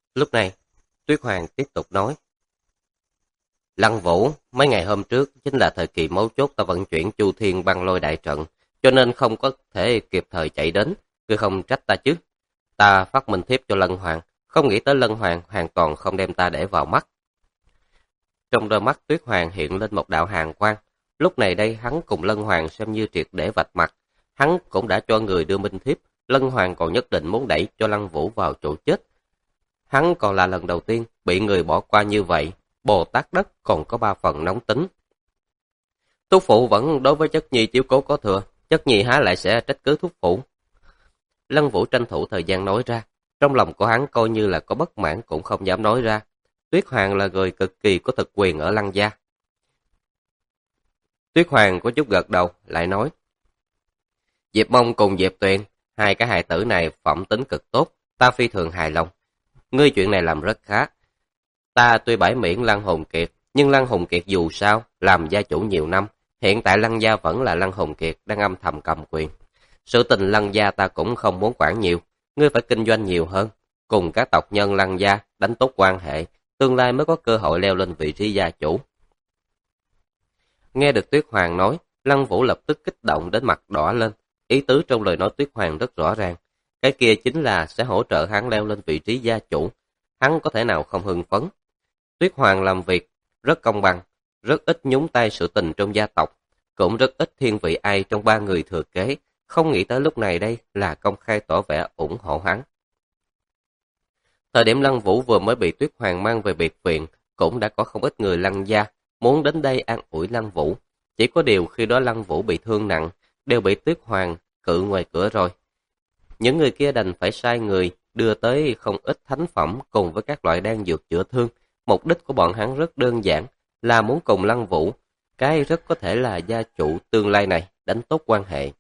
Lúc này, Tuyết Hoàng tiếp tục nói. Lăng Vũ, mấy ngày hôm trước chính là thời kỳ mấu chốt ta vận chuyển Chu Thiên băng lôi đại trận, cho nên không có thể kịp thời chạy đến, ngươi không trách ta chứ. Ta phát minh thiếp cho Lân Hoàng, không nghĩ tới Lân Hoàng hoàn toàn không đem ta để vào mắt. Trong đôi mắt Tuyết Hoàng hiện lên một đạo hàn quang, lúc này đây hắn cùng Lân Hoàng xem như triệt để vạch mặt, hắn cũng đã cho người đưa minh thiếp, Lân Hoàng còn nhất định muốn đẩy cho Lăng Vũ vào chỗ chết. Hắn còn là lần đầu tiên bị người bỏ qua như vậy, Bồ Tát đất còn có 3 phần nóng tính. Thúc phụ vẫn đối với chất nhi chiếu cố có thừa, chất nhi há lại sẽ trách cứ thúc phụ. Lăng Vũ tranh thủ thời gian nói ra, trong lòng của hắn coi như là có bất mãn cũng không dám nói ra. Tuyết Hoàng là người cực kỳ có thực quyền ở Lăng gia. Tuyết Hoàng có chút gật đầu, lại nói. Diệp Mông cùng Diệp Tuyền, hai cái hài tử này phẩm tính cực tốt, ta phi thường hài lòng. Ngươi chuyện này làm rất khá. Ta tuy bãi miễn Lăng Hùng Kiệt, nhưng Lăng Hùng Kiệt dù sao, làm gia chủ nhiều năm, hiện tại Lăng gia vẫn là Lăng Hùng Kiệt đang âm thầm cầm quyền. Sự tình Lăng gia ta cũng không muốn quản nhiều, ngươi phải kinh doanh nhiều hơn, cùng các tộc nhân Lăng gia đánh tốt quan hệ, tương lai mới có cơ hội leo lên vị trí gia chủ. Nghe được Tuyết Hoàng nói, Lăng Vũ lập tức kích động đến mặt đỏ lên, ý tứ trong lời nói Tuyết Hoàng rất rõ ràng, cái kia chính là sẽ hỗ trợ hắn leo lên vị trí gia chủ, hắn có thể nào không hưng phấn. Tuyết Hoàng làm việc rất công bằng, rất ít nhúng tay sự tình trong gia tộc, cũng rất ít thiên vị ai trong 3 người thừa kế, không nghĩ tới lúc này đây là công khai tỏ vẻ ủng hộ hắn. Thời điểm Lăng Vũ vừa mới bị Tuyết Hoàng mang về biệt viện, cũng đã có không ít người Lăng gia muốn đến đây an ủi Lăng Vũ. Chỉ có điều khi đó Lăng Vũ bị thương nặng, đều bị Tuyết Hoàng cự ngoài cửa rồi. Những người kia đành phải sai người đưa tới không ít thánh phẩm cùng với các loại đan dược chữa thương. Mục đích của bọn hắn rất đơn giản, là muốn cùng Lăng Vũ, cái rất có thể là gia chủ tương lai này, đánh tốt quan hệ.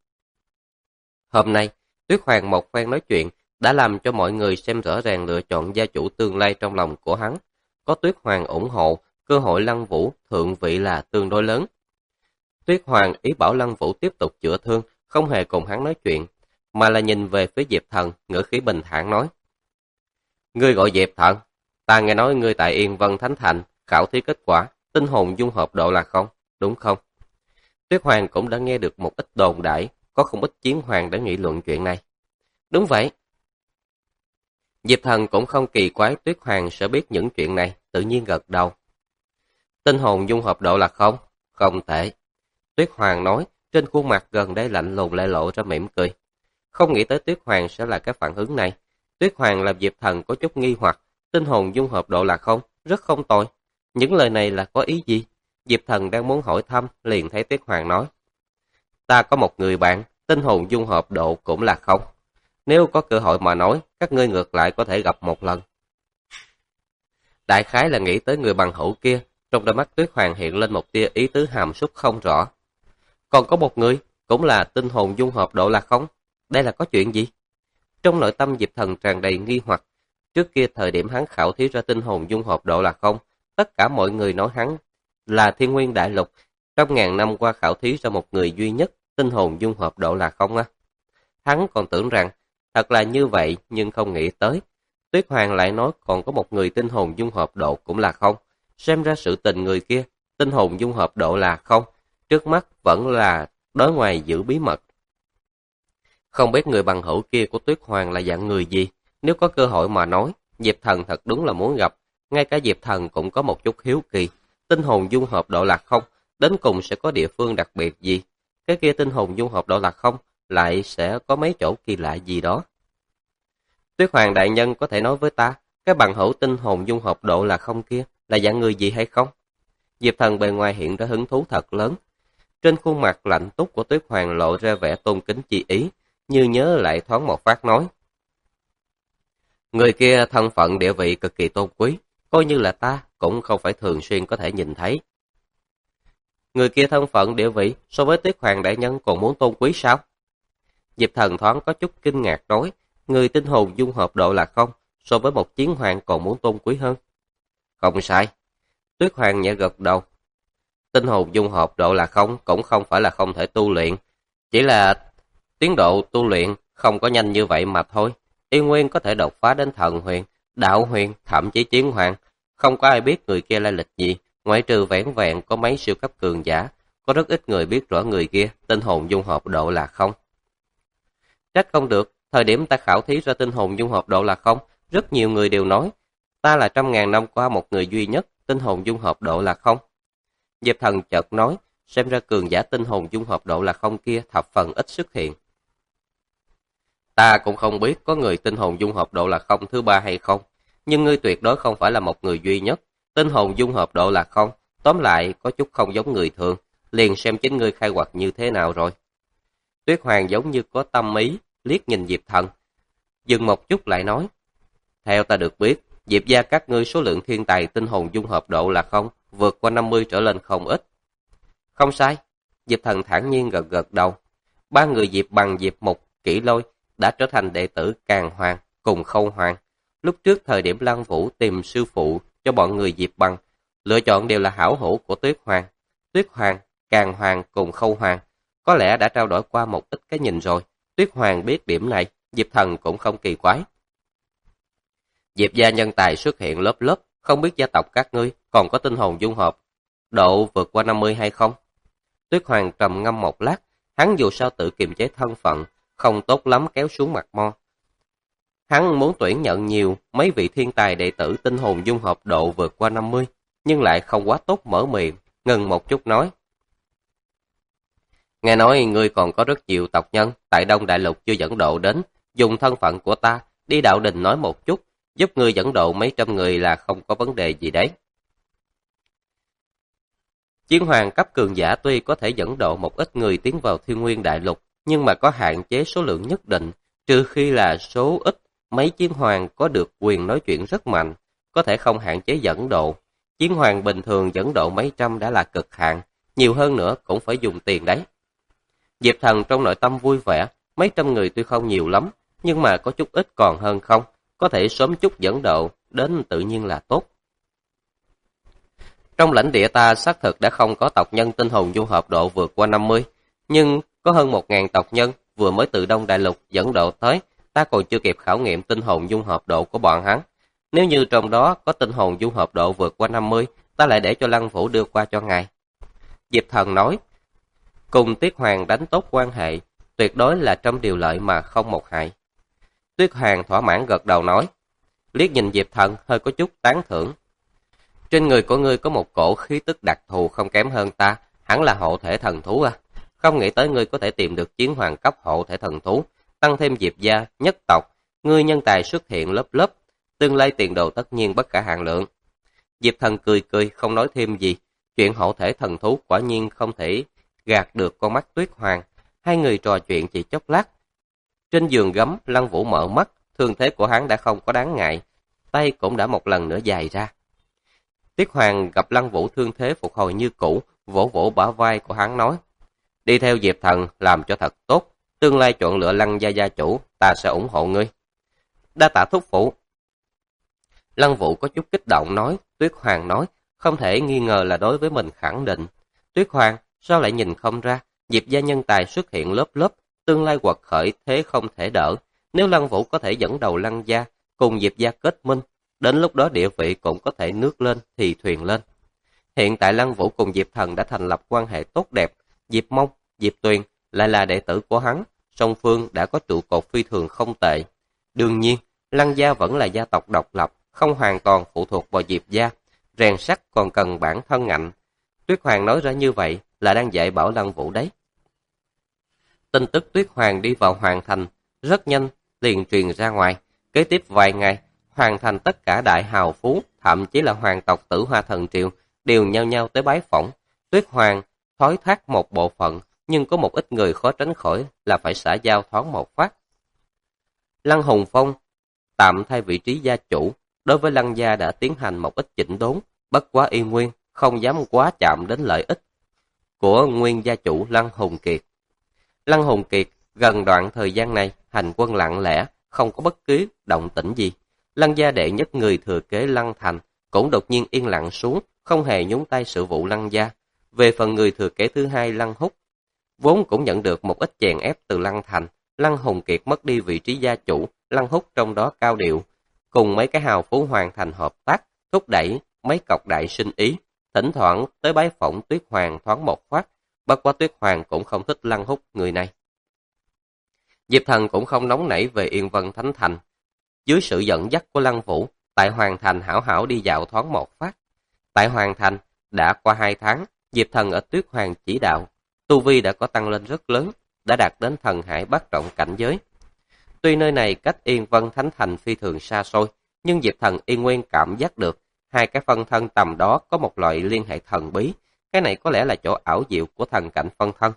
Hôm nay, Tuyết Hoàng một phen nói chuyện đã làm cho mọi người xem rõ ràng lựa chọn gia chủ tương lai trong lòng của hắn. Có Tuyết Hoàng ủng hộ, cơ hội Lăng Vũ thượng vị là tương đối lớn. Tuyết Hoàng ý bảo Lăng Vũ tiếp tục chữa thương, không hề cùng hắn nói chuyện, mà là nhìn về phía Diệp Thần, ngữ khí bình thản nói. Ngươi gọi Diệp Thần, ta nghe nói ngươi tại Yên Vân Thánh Thành, khảo thí kết quả, tinh hồn dung hợp độ là không, đúng không? Tuyết Hoàng cũng đã nghe được một ít đồn đãi, có không ít chiến hoàng đã nghị luận chuyện này. Đúng vậy. Diệp Thần cũng không kỳ quái Tuyết Hoàng sẽ biết những chuyện này, tự nhiên gật đầu. Tinh hồn dung hợp độ là không? Không tệ. Tuyết Hoàng nói, trên khuôn mặt gần đây lạnh lùng lại lộ ra mỉm cười. Không nghĩ tới Tuyết Hoàng sẽ là cái phản ứng này. Tuyết Hoàng làm Diệp Thần có chút nghi hoặc, tinh hồn dung hợp độ là không, rất không tồi. Những lời này là có ý gì? Diệp Thần đang muốn hỏi thăm, liền thấy Tuyết Hoàng nói. Ta có một người bạn, tinh hồn dung hợp độ cũng là không. Nếu có cơ hội mà nói, các ngươi ngược lại có thể gặp một lần. Đại khái là nghĩ tới người bằng hữu kia, trong đôi mắt Tuyết Hoàng hiện lên một tia ý tứ hàm súc không rõ. Còn có một người, cũng là tinh hồn dung hợp độ là không. Đây là có chuyện gì? Trong nội tâm Diệp Thần tràn đầy nghi hoặc. Trước kia thời điểm hắn khảo thí ra tinh hồn dung hợp độ là không, tất cả mọi người nói hắn là Thiên Nguyên Đại Lục. Trong ngàn năm qua khảo thí ra một người duy nhất, tinh hồn dung hợp độ là không á. Hắn còn tưởng rằng, thật là như vậy nhưng không nghĩ tới. Tuyết Hoàng lại nói còn có một người tinh hồn dung hợp độ cũng là không. Xem ra sự tình người kia, tinh hồn dung hợp độ là không. Trước mắt vẫn là đối ngoài giữ bí mật. Không biết người bằng hữu kia của Tuyết Hoàng là dạng người gì, nếu có cơ hội mà nói, Diệp Thần thật đúng là muốn gặp, ngay cả Diệp Thần cũng có một chút hiếu kỳ, tinh hồn dung hợp độ là không, đến cùng sẽ có địa phương đặc biệt gì, cái kia tinh hồn dung hợp độ là không, lại sẽ có mấy chỗ kỳ lạ gì đó. Tuyết Hoàng đại nhân có thể nói với ta, cái bằng hữu tinh hồn dung hợp độ là không kia, là dạng người gì hay không? Diệp Thần bề ngoài hiện ra hứng thú thật lớn, trên khuôn mặt lạnh túc của Tuyết Hoàng lộ ra vẻ tôn kính chi ý, như nhớ lại thoáng một phát nói. Người kia thân phận địa vị cực kỳ tôn quý, coi như là ta cũng không phải thường xuyên có thể nhìn thấy. Người kia thân phận địa vị so với Tuyết Hoàng đại nhân còn muốn tôn quý sao? Diệp Thần thoáng có chút kinh ngạc nói, người tinh hồn dung hợp độ là không, so với một chiến hoàng còn muốn tôn quý hơn. Không sai. Tuyết Hoàng nhẹ gật đầu. Tinh hồn dung hợp độ là không cũng không phải là không thể tu luyện, chỉ là tiến độ tu luyện không có nhanh như vậy mà thôi. Y Nguyên có thể đột phá đến thần huyền, Đạo Huyền, thậm chí Chiến Hoàng, không có ai biết người kia lai lịch gì, ngoại trừ vẻn vẹn có mấy siêu cấp cường giả, có rất ít người biết rõ người kia, tinh hồn dung hợp độ là không. Trách không được, thời điểm ta khảo thí ra tinh hồn dung hợp độ là không, rất nhiều người đều nói, ta là 100.000 năm qua một người duy nhất, tinh hồn dung hợp độ là không. Diệp Thần chợt nói, xem ra cường giả tinh hồn dung hợp độ là không kia thập phần ít xuất hiện. Ta cũng không biết có người tinh hồn dung hợp độ là không thứ ba hay không, nhưng ngươi tuyệt đối không phải là một người duy nhất. Tinh hồn dung hợp độ là không, tóm lại có chút không giống người thường, liền xem chính ngươi khai quật như thế nào rồi. Tuyết Hoàng giống như có tâm ý, liếc nhìn Diệp Thần, dừng một chút lại nói, theo ta được biết, Diệp gia các ngươi số lượng thiên tài tinh hồn dung hợp độ là không, vượt qua 50 trở lên không ít. Không sai, Diệp Thần thản nhiên gật gật đầu. Ba người Diệp Bằng, Diệp Mục, Kỷ Lôi đã trở thành đệ tử Càn Hoàng cùng Khâu Hoàng. Lúc trước thời điểm Lăng Vũ tìm sư phụ cho bọn người Diệp Bằng, lựa chọn đều là hảo hữu của Tuyết Hoàng. Tuyết Hoàng, Càn Hoàng cùng Khâu Hoàng có lẽ đã trao đổi qua một ít cái nhìn rồi. Tuyết Hoàng biết điểm này, Diệp Thần cũng không kỳ quái. Diệp gia nhân tài xuất hiện lớp lớp, không biết gia tộc các ngươi còn có tinh hồn dung hợp độ vượt qua 50 hay không? Tuyết Hoàng trầm ngâm một lát, hắn dù sao tự kiềm chế thân phận, không tốt lắm kéo xuống mặt mo. Hắn muốn tuyển nhận nhiều mấy vị thiên tài đệ tử tinh hồn dung hợp độ vượt qua 50, nhưng lại không quá tốt mở miệng, ngừng một chút nói. Nghe nói ngươi còn có rất nhiều tộc nhân tại Đông Đại Lục chưa dẫn độ đến, dùng thân phận của ta đi đạo đình nói một chút, giúp ngươi dẫn độ mấy trăm người là không có vấn đề gì đấy. Chiến hoàng cấp cường giả tuy có thể dẫn độ một ít người tiến vào Thiên Nguyên Đại Lục, nhưng mà có hạn chế số lượng nhất định, trừ khi là số ít, mấy chiến hoàng có được quyền nói chuyện rất mạnh, có thể không hạn chế dẫn độ. Chiến hoàng bình thường dẫn độ mấy trăm đã là cực hạn, nhiều hơn nữa cũng phải dùng tiền đấy. Diệp Thần trong nội tâm vui vẻ, mấy trăm người tuy không nhiều lắm, nhưng mà có chút ít còn hơn không, có thể sớm chút dẫn độ, đến tự nhiên là tốt. Trong lãnh địa ta xác thực đã không có tộc nhân tinh hồn dung hợp độ vượt qua 50, nhưng có hơn 1.000 tộc nhân vừa mới từ Đông Đại Lục dẫn độ tới, ta còn chưa kịp khảo nghiệm tinh hồn dung hợp độ của bọn hắn. Nếu như trong đó có tinh hồn dung hợp độ vượt qua 50, ta lại để cho Lăng Vũ đưa qua cho ngài. Diệp Thần nói, cùng Tuyết Hoàng đánh tốt quan hệ, tuyệt đối là trăm điều lợi mà không một hại. Tuyết Hoàng thỏa mãn gật đầu nói, liếc nhìn Diệp Thần hơi có chút tán thưởng. Trên người của ngươi có một cổ khí tức đặc thù không kém hơn ta, hẳn là hộ thể thần thú à. Không nghĩ tới ngươi có thể tìm được chiến hoàng cấp hộ thể thần thú, tăng thêm Diệp gia, nhất tộc, ngươi nhân tài xuất hiện lớp lớp, tương lai tiền đồ tất nhiên bất khả hạn lượng. Diệp Thần cười cười không nói thêm gì, chuyện hộ thể thần thú quả nhiên không thể gạt được con mắt Tuyết Hoàng. Hai người trò chuyện chỉ chốc lát. Trên giường gấm, Lăng Vũ mở mắt, thương thế của hắn đã không có đáng ngại, tay cũng đã một lần nữa dài ra. Tuyết Hoàng gặp Lăng Vũ thương thế phục hồi như cũ, vỗ vỗ bả vai của hắn nói, đi theo Diệp Thần làm cho thật tốt, tương lai chọn lựa Lăng gia gia chủ, ta sẽ ủng hộ ngươi. Đa tạ thúc phụ. Lăng Vũ có chút kích động nói, Tuyết Hoàng nói, không thể nghi ngờ là đối với mình khẳng định. Tuyết Hoàng, sao lại nhìn không ra, Diệp gia nhân tài xuất hiện lớp lớp, tương lai quật khởi thế không thể đỡ. Nếu Lăng Vũ có thể dẫn đầu Lăng gia, cùng Diệp gia kết minh, đến lúc đó địa vị cũng có thể nước lên thì thuyền lên. Hiện tại Lăng Vũ cùng Diệp Thần đã thành lập quan hệ tốt đẹp, Diệp Mông, Diệp Tuyền lại là đệ tử của hắn, song phương đã có trụ cột phi thường không tệ. Đương nhiên, Lăng gia vẫn là gia tộc độc lập, không hoàn toàn phụ thuộc vào Diệp gia, rèn sắt còn cần bản thân ngạnh. Tuyết Hoàng nói ra như vậy là đang dạy bảo Lăng Vũ đấy. Tin tức Tuyết Hoàng đi vào Hoàng Thành rất nhanh liền truyền ra ngoài, kế tiếp vài ngày, Hoàng Thành tất cả đại hào phú, thậm chí là hoàng tộc Tử Hoa Thần Triều đều nhao nhao tới bái phỏng. Tuyết Hoàng thoái thác một bộ phận, nhưng có một ít người khó tránh khỏi là phải xã giao thoáng một phát. Lăng Hùng Phong tạm thay vị trí gia chủ, đối với Lăng gia đã tiến hành một ít chỉnh đốn, bất quá y nguyên, không dám quá chạm đến lợi ích của nguyên gia chủ Lăng Hùng Kiệt. Lăng Hùng Kiệt gần đoạn thời gian này hành quân lặng lẽ, không có bất cứ động tĩnh gì. Lăng gia đệ nhất người thừa kế Lăng Thành cũng đột nhiên yên lặng xuống, không hề nhúng tay sự vụ Lăng gia. Về phần người thừa kế thứ hai Lăng Húc, vốn cũng nhận được một ít chèn ép từ Lăng Thành, Lăng Hùng Kiệt mất đi vị trí gia chủ, Lăng Húc trong đó cao điệu, cùng mấy cái hào phú hoàn thành hợp tác, thúc đẩy mấy cọc đại sinh ý, thỉnh thoảng tới bái phỏng Tuyết Hoàng thoáng một phát, bất quá Tuyết Hoàng cũng không thích lăng hút người này. Diệp Thần cũng không nóng nảy về Yên Vân Thánh Thành. Dưới sự dẫn dắt của Lăng Vũ, tại Hoàng Thành hảo hảo đi dạo thoáng một phát. Tại Hoàng Thành, đã qua 2 tháng, Diệp Thần ở Tuyết Hoàng chỉ đạo, tu vi đã có tăng lên rất lớn, đã đạt đến thần hải bát trọng cảnh giới. Tuy nơi này cách Yên Vân Thánh Thành phi thường xa xôi, nhưng Diệp Thần y nguyên cảm giác được hai cái phân thân tầm đó có một loại liên hệ thần bí, cái này có lẽ là chỗ ảo diệu của thần cảnh phân thân.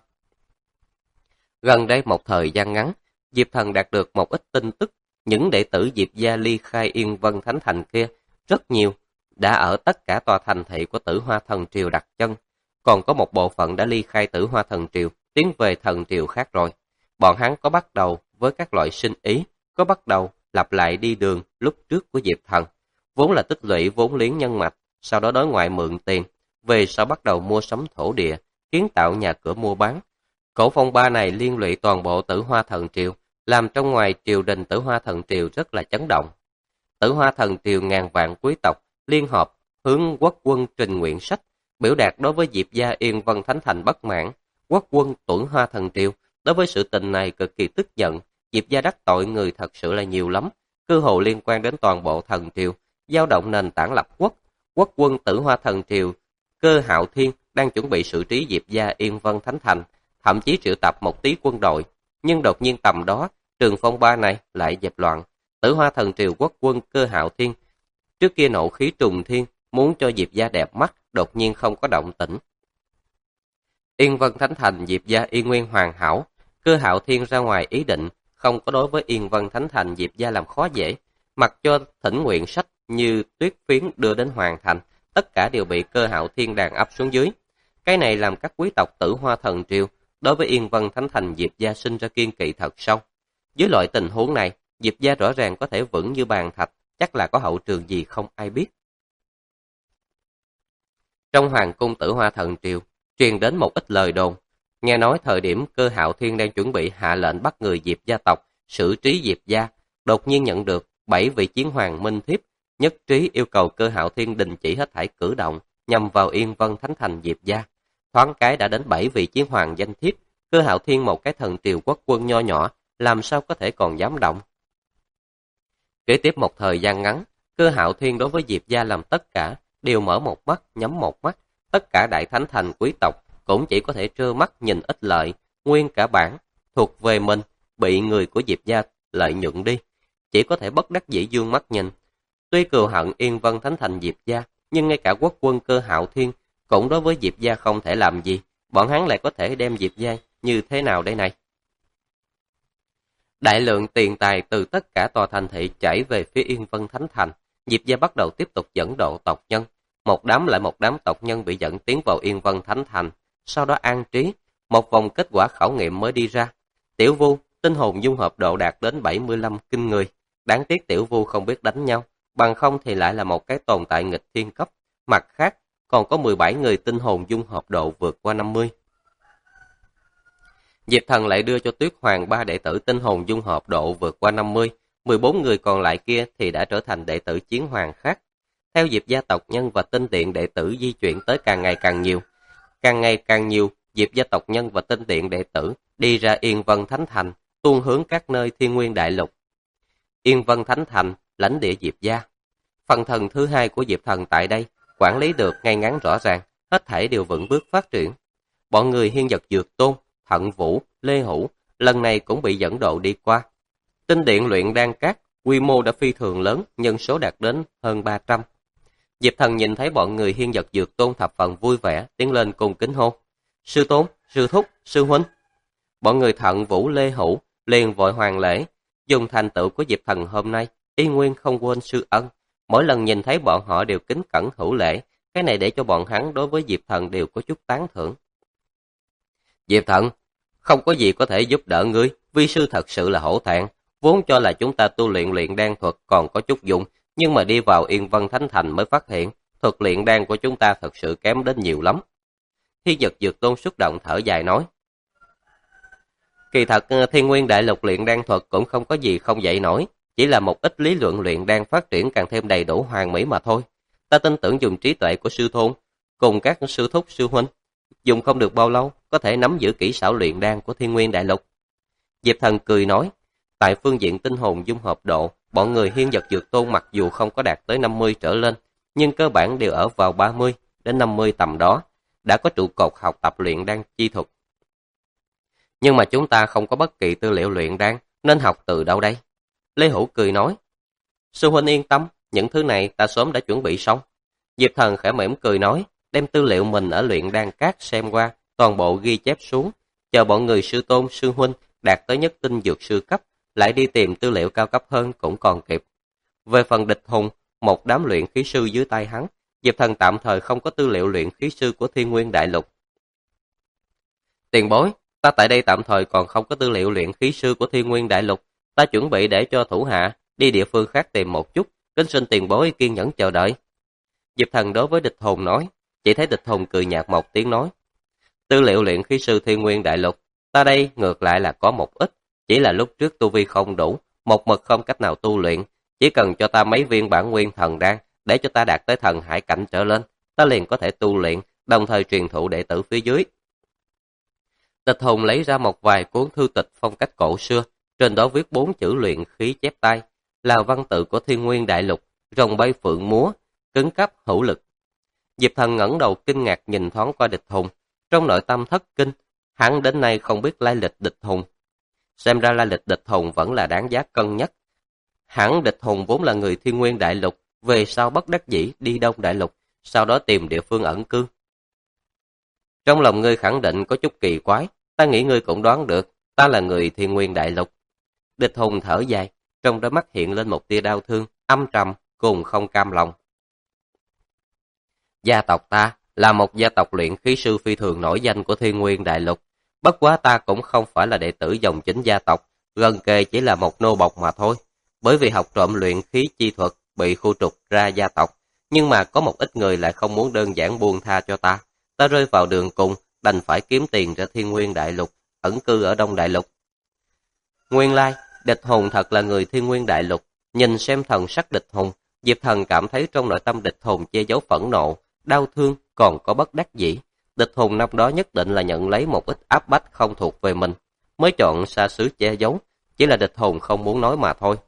Gần đây một thời gian ngắn, Diệp Thần đạt được một ít tin tức, những đệ tử Diệp gia ly khai Yên Vân Thánh Thành kia, rất nhiều, đã ở tất cả tòa thành thị của Tử Hoa Thần Triều đặt chân, còn có một bộ phận đã ly khai Tử Hoa Thần Triều, tiến về thần triều khác rồi. Bọn hắn có bắt đầu với các loại sinh ý, có bắt đầu lặp lại đi đường lúc trước của Diệp Thần, vốn là tích lũy vốn liếng nhân mạch, sau đó đối ngoại mượn tiền, về sau bắt đầu mua sắm thổ địa, kiến tạo nhà cửa mua bán. Cổ phong ba này liên lụy toàn bộ Tử Hoa Thần Triều, làm trong ngoài triều đình Tử Hoa Thần Triều rất là chấn động. Tử Hoa Thần Triều ngàn vạn quý tộc liên hợp hướng quốc quân trình nguyện sách, biểu đạt đối với Diệp gia Yên Vân Thánh Thành bất mãn. Quốc quân Tử Hoa Thần Triều đối với sự tình này cực kỳ tức giận, Diệp gia đắc tội người thật sự là nhiều lắm, cơ hồ liên quan đến toàn bộ thần triều, dao động nền tảng lập quốc. Quốc quân Tử Hoa Thần Triều Cơ Hạo Thiên đang chuẩn bị xử trí Diệp gia Yên Vân Thánh Thành, thậm chí triệu tập một tí quân đội, nhưng đột nhiên tầm đó, trường phong ba này lại dẹp loạn. Tử Hoa Thần Triều quốc quân Cơ Hạo Thiên trước kia nộ khí trùng thiên, muốn cho Diệp gia đẹp mắt, đột nhiên không có động tĩnh. Yên Vân Thánh Thành Diệp gia y nguyên hoàn hảo, Cơ Hạo Thiên ra ngoài ý định không có đối với Yên Vân Thánh Thành Diệp gia làm khó dễ, mặc cho thỉnh nguyện sách như tuyết phiến đưa đến hoàn thành, tất cả đều bị Cơ Hạo Thiên đàn áp xuống dưới. Cái này làm các quý tộc Tử Hoa Thần Triều đối với Yên Vân Thánh Thành Diệp gia sinh ra kiên kỵ thật sâu. Dưới loại tình huống này, Diệp gia rõ ràng có thể vững như bàn thạch, chắc là có hậu trường gì không ai biết. Trong hoàng cung Tử Hoa Thần Triều, truyền đến một ít lời đồn, nghe nói thời điểm Cơ Hạo Thiên đang chuẩn bị hạ lệnh bắt người Diệp gia tộc, xử trí Diệp gia, đột nhiên nhận được 7 vị chiến hoàng minh thiếp, nhất trí yêu cầu Cơ Hạo Thiên đình chỉ hết thảy cử động nhằm vào Yên Vân Thánh Thành Diệp gia. Thoáng cái đã đến 7 vị chiến hoàng danh thiếp, Cơ Hạo Thiên một cái thần triều quốc quân nho nhỏ, làm sao có thể còn dám động. Kế tiếp một thời gian ngắn, Cơ Hạo Thiên đối với Diệp gia làm tất cả đều mở một mắt nhắm một mắt, tất cả đại thánh thành quý tộc cũng chỉ có thể trơ mắt nhìn ích lợi, nguyên cả bản thuộc về mình bị người của Diệp gia lợi nhuận đi, chỉ có thể bất đắc dĩ dương mắt nhìn. Tuy cừu hận Yên Vân Thánh Thành Diệp gia, nhưng ngay cả quốc quân Cơ Hạo Thiên cũng đối với Diệp gia không thể làm gì, bọn hắn lại có thể đem Diệp gia như thế nào đây này? Đại lượng tiền tài từ tất cả tòa thành thị chảy về phía Yên Vân Thánh Thành, Diệp gia bắt đầu tiếp tục dẫn độ tộc nhân, một đám lại một đám tộc nhân bị dẫn tiến vào Yên Vân Thánh Thành, sau đó an trí, một vòng kết quả khảo nghiệm mới đi ra. Tiểu Vu, tinh hồn dung hợp độ đạt đến 75 kinh người, đáng tiếc Tiểu Vu không biết đánh nhau, bằng không thì lại là một cái tồn tại nghịch thiên cấp. Mặt khác, còn có 17 người tinh hồn dung hợp độ vượt qua 50. Diệp Thần lại đưa cho Tuyết Hoàng 3 đệ tử tinh hồn dung hợp độ vượt qua 50, 14 người còn lại kia thì đã trở thành đệ tử chiến hoàng khác. Theo Diệp gia tộc nhân và tinh điện đệ tử di chuyển tới càng ngày càng nhiều. Càng ngày càng nhiều, Diệp gia tộc nhân và tinh điện đệ tử đi ra Yên Vân Thánh Thành, tuôn hướng các nơi Thiên Nguyên Đại Lục. Yên Vân Thánh Thành, lãnh địa Diệp gia. Phần thần thứ hai của Diệp Thần tại đây, quản lý được ngay ngắn rõ ràng, hết thảy đều vững bước phát triển. Bọn người Hiên Vật Dược Tôn, Thận Vũ, Lê Hữu, lần này cũng bị dẫn độ đi qua. Tinh điện luyện đan các, quy mô đã phi thường lớn, nhân số đạt đến hơn 300. Diệp Thần nhìn thấy bọn người Hiên Vật Dược Tôn thập phần vui vẻ, tiến lên cùng kính hô. Sư Tôn, Sư Thúc, Sư Huynh. Bọn người Thận Vũ, Lê Hữu liền vội hoàn lễ, dùng thành tựu của Diệp Thần hôm nay, y nguyên không quên sư ân. Mỗi lần nhìn thấy bọn họ đều kính cẩn hữu lễ, cái này để cho bọn hắn đối với Diệp Thần đều có chút tán thưởng. Diệp Thần, không có gì có thể giúp đỡ ngươi, vi sư thật sự là hổ thẹn, vốn cho là chúng ta tu luyện đan thuật còn có chút dụng, nhưng mà đi vào Yên Vân Thánh Thành mới phát hiện, thuật luyện đan của chúng ta thật sự kém đến nhiều lắm. Hiên Vật Dược Tôn xúc động thở dài nói. Kỳ thật Thiên Nguyên Đại Lục luyện đan thuật cũng không có gì không dạy nổi, chỉ là một ít lý luận luyện đang phát triển càng thêm đầy đủ hoàn mỹ mà thôi. Ta tin tưởng dùng trí tuệ của sư thôn, cùng các sư thúc sư huynh, dùng không được bao lâu, có thể nắm giữ kỹ xảo luyện đan của Thiên Nguyên Đại Lục. Diệp Thần cười nói, tại phương diện tinh hồn dung hợp độ, bọn người Hiên Vật Dược Tôn mặc dù không có đạt tới 50 trở lên, nhưng cơ bản đều ở vào 30 đến 50 tầm đó, đã có trụ cột học tập luyện đan chi thuật. Nhưng mà chúng ta không có bất kỳ tư liệu luyện đan, nên học từ đâu đây? Lê Hữu cười nói, sư huynh yên tâm, những thứ này ta sớm đã chuẩn bị xong. Diệp Thần khẽ mỉm cười nói, đem tư liệu mình ở luyện đan các xem qua, toàn bộ ghi chép xuống, chờ bọn người sư tôn sư huynh đạt tới nhất tinh dược sư cấp, lại đi tìm tư liệu cao cấp hơn cũng còn kịp. Về phần Địch Hùng, một đám luyện khí sư dưới tay hắn, Diệp Thần tạm thời không có tư liệu luyện khí sư của Thiên Nguyên Đại Lục. Tiền bối, ta tại đây tạm thời còn không có tư liệu luyện khí sư của Thiên Nguyên Đại Lục, ta chuẩn bị để cho thủ hạ đi địa phương khác tìm một chút, kính xin tiền bối kiên nhẫn chờ đợi. Diệp Thần đối với Địch Hùng nói, chỉ thấy Địch Hùng cười nhạt một tiếng nói, tư liệu luyện khí sư Thiên Nguyên Đại Lục, ta đây ngược lại là có một ít, chỉ là lúc trước tu vi không đủ, một mực không cách nào tu luyện, chỉ cần cho ta mấy viên bản nguyên thần đan, để cho ta đạt tới thần hải cảnh trở lên, ta liền có thể tu luyện, đồng thời truyền thụ đệ tử phía dưới. Địch Hùng lấy ra một vài cuốn thư tịch phong cách cổ xưa, trên đó viết 4 chữ luyện khí chép tay, là văn tự của Thiên Nguyên Đại Lục, rồng bay phượng múa, cứng cáp hữu lực. Diệp Thần ngẩng đầu kinh ngạc nhìn thoáng qua Địch Hùng, trong nội tâm thất kinh, hắn đến nay không biết lai lịch Địch Hùng. Xem ra lai lịch Địch Hùng vẫn là đáng giá cân nhắc. Hẳn Địch Hùng vốn là người Thiên Nguyên Đại Lục, về sau bất đắc dĩ đi Đông Đại Lục, sau đó tìm địa phương ẩn cư. Trong lòng ngươi khẳng định có chút kỳ quái, ta nghĩ ngươi cũng đoán được, ta là người Thiên Nguyên Đại Lục. Địch Hùng thở dài, trong đôi mắt hiện lên một tia đau thương, âm trầm, cùng không cam lòng. Gia tộc ta là một gia tộc luyện khí sư phi thường nổi danh của Thiên Nguyên Đại Lục, bất quá ta cũng không phải là đệ tử dòng chính gia tộc, gần kề chỉ là một nô bộc mà thôi. Bởi vì học trộm luyện khí chi thuật bị khu trục ra gia tộc, nhưng mà có một ít người lại không muốn đơn giản buông tha cho ta. Ta rơi vào đường cùng, đành phải kiếm tiền ra Thiên Nguyên Đại Lục, ẩn cư ở Đông Đại Lục. Nguyên lai, Địch Hùng thật là người Thiên Nguyên Đại Lục. Nhìn xem thần sắc Địch Hùng, Diệp Thần cảm thấy trong nội tâm Địch Hùng che giấu phẫn nộ, đau thương, còn có bất đắc dĩ. Địch Hùng năm đó nhất định là nhận lấy một ít áp bách không thuộc về mình, mới chọn xa xứ che giấu, chỉ là Địch Hùng không muốn nói mà thôi.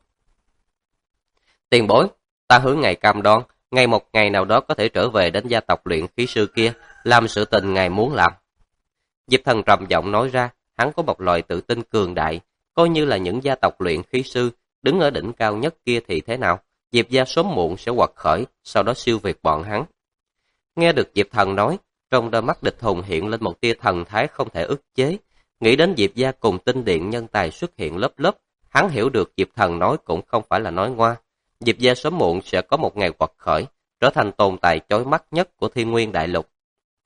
Tiền bối, ta hứa ngày cam đoan, ngày một ngày nào đó có thể trở về đến gia tộc luyện khí sư kia, làm sự tình ngài muốn làm. Diệp Thần trầm giọng nói ra, hắn có một loại tự tin cường đại, coi như là những gia tộc luyện khí sư đứng ở đỉnh cao nhất kia thì thế nào, Diệp gia sớm muộn sẽ quật khởi, sau đó siêu việt bọn hắn. Nghe được Diệp Thần nói, trong đôi mắt Địch Hùng hiện lên một tia thần thái không thể ức chế, nghĩ đến Diệp gia cùng tinh điện nhân tài xuất hiện lớp lớp, hắn hiểu được Diệp Thần nói cũng không phải là nói ngoa. Diệp gia sớm muộn sẽ có một ngày quật khởi, trở thành tồn tại chói mắt nhất của Thiên Nguyên Đại Lục.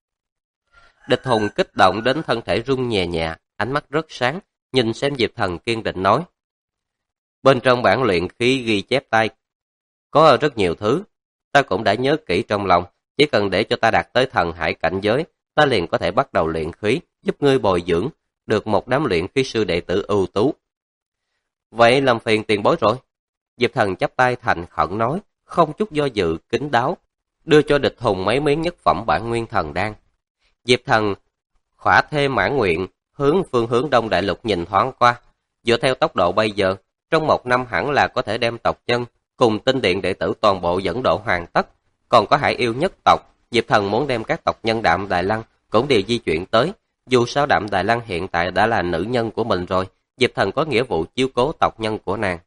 Địch Hùng kích động đến thân thể rung nhẹ nhẹ, ánh mắt rất sáng, nhìn xem Diệp Thần kiên định nói. Bên trong bản luyện khí ghi chép tay, có rất nhiều thứ, ta cũng đã nhớ kỹ trong lòng, chỉ cần để cho ta đạt tới thần hải cảnh giới, ta liền có thể bắt đầu luyện khí, giúp ngươi bồi dưỡng, được một đám luyện khí sư đệ tử ưu tú. Vậy làm phiền tiền bối rồi. Diệp Thần chắp tay thành khẩn nói, không chút do dự, kín đáo, đưa cho Địch Hùng mấy miếng nhất phẩm bản nguyên thần đan. Diệp Thần khỏa thêm mãn nguyện, hướng phương hướng Đông Đại Lục nhìn thoáng qua. Dựa theo tốc độ bây giờ, trong 1 năm hẳn là có thể đem tộc nhân cùng tinh điện đệ tử toàn bộ dẫn độ hoàn tất. Còn có Hải Yêu nhất tộc, Diệp Thần muốn đem các tộc nhân Đạm Đài Lăng cũng đều di chuyển tới. Dù sao Đạm Đài Lăng hiện tại đã là nữ nhân của mình rồi, Diệp Thần có nghĩa vụ chiếu cố tộc nhân của nàng.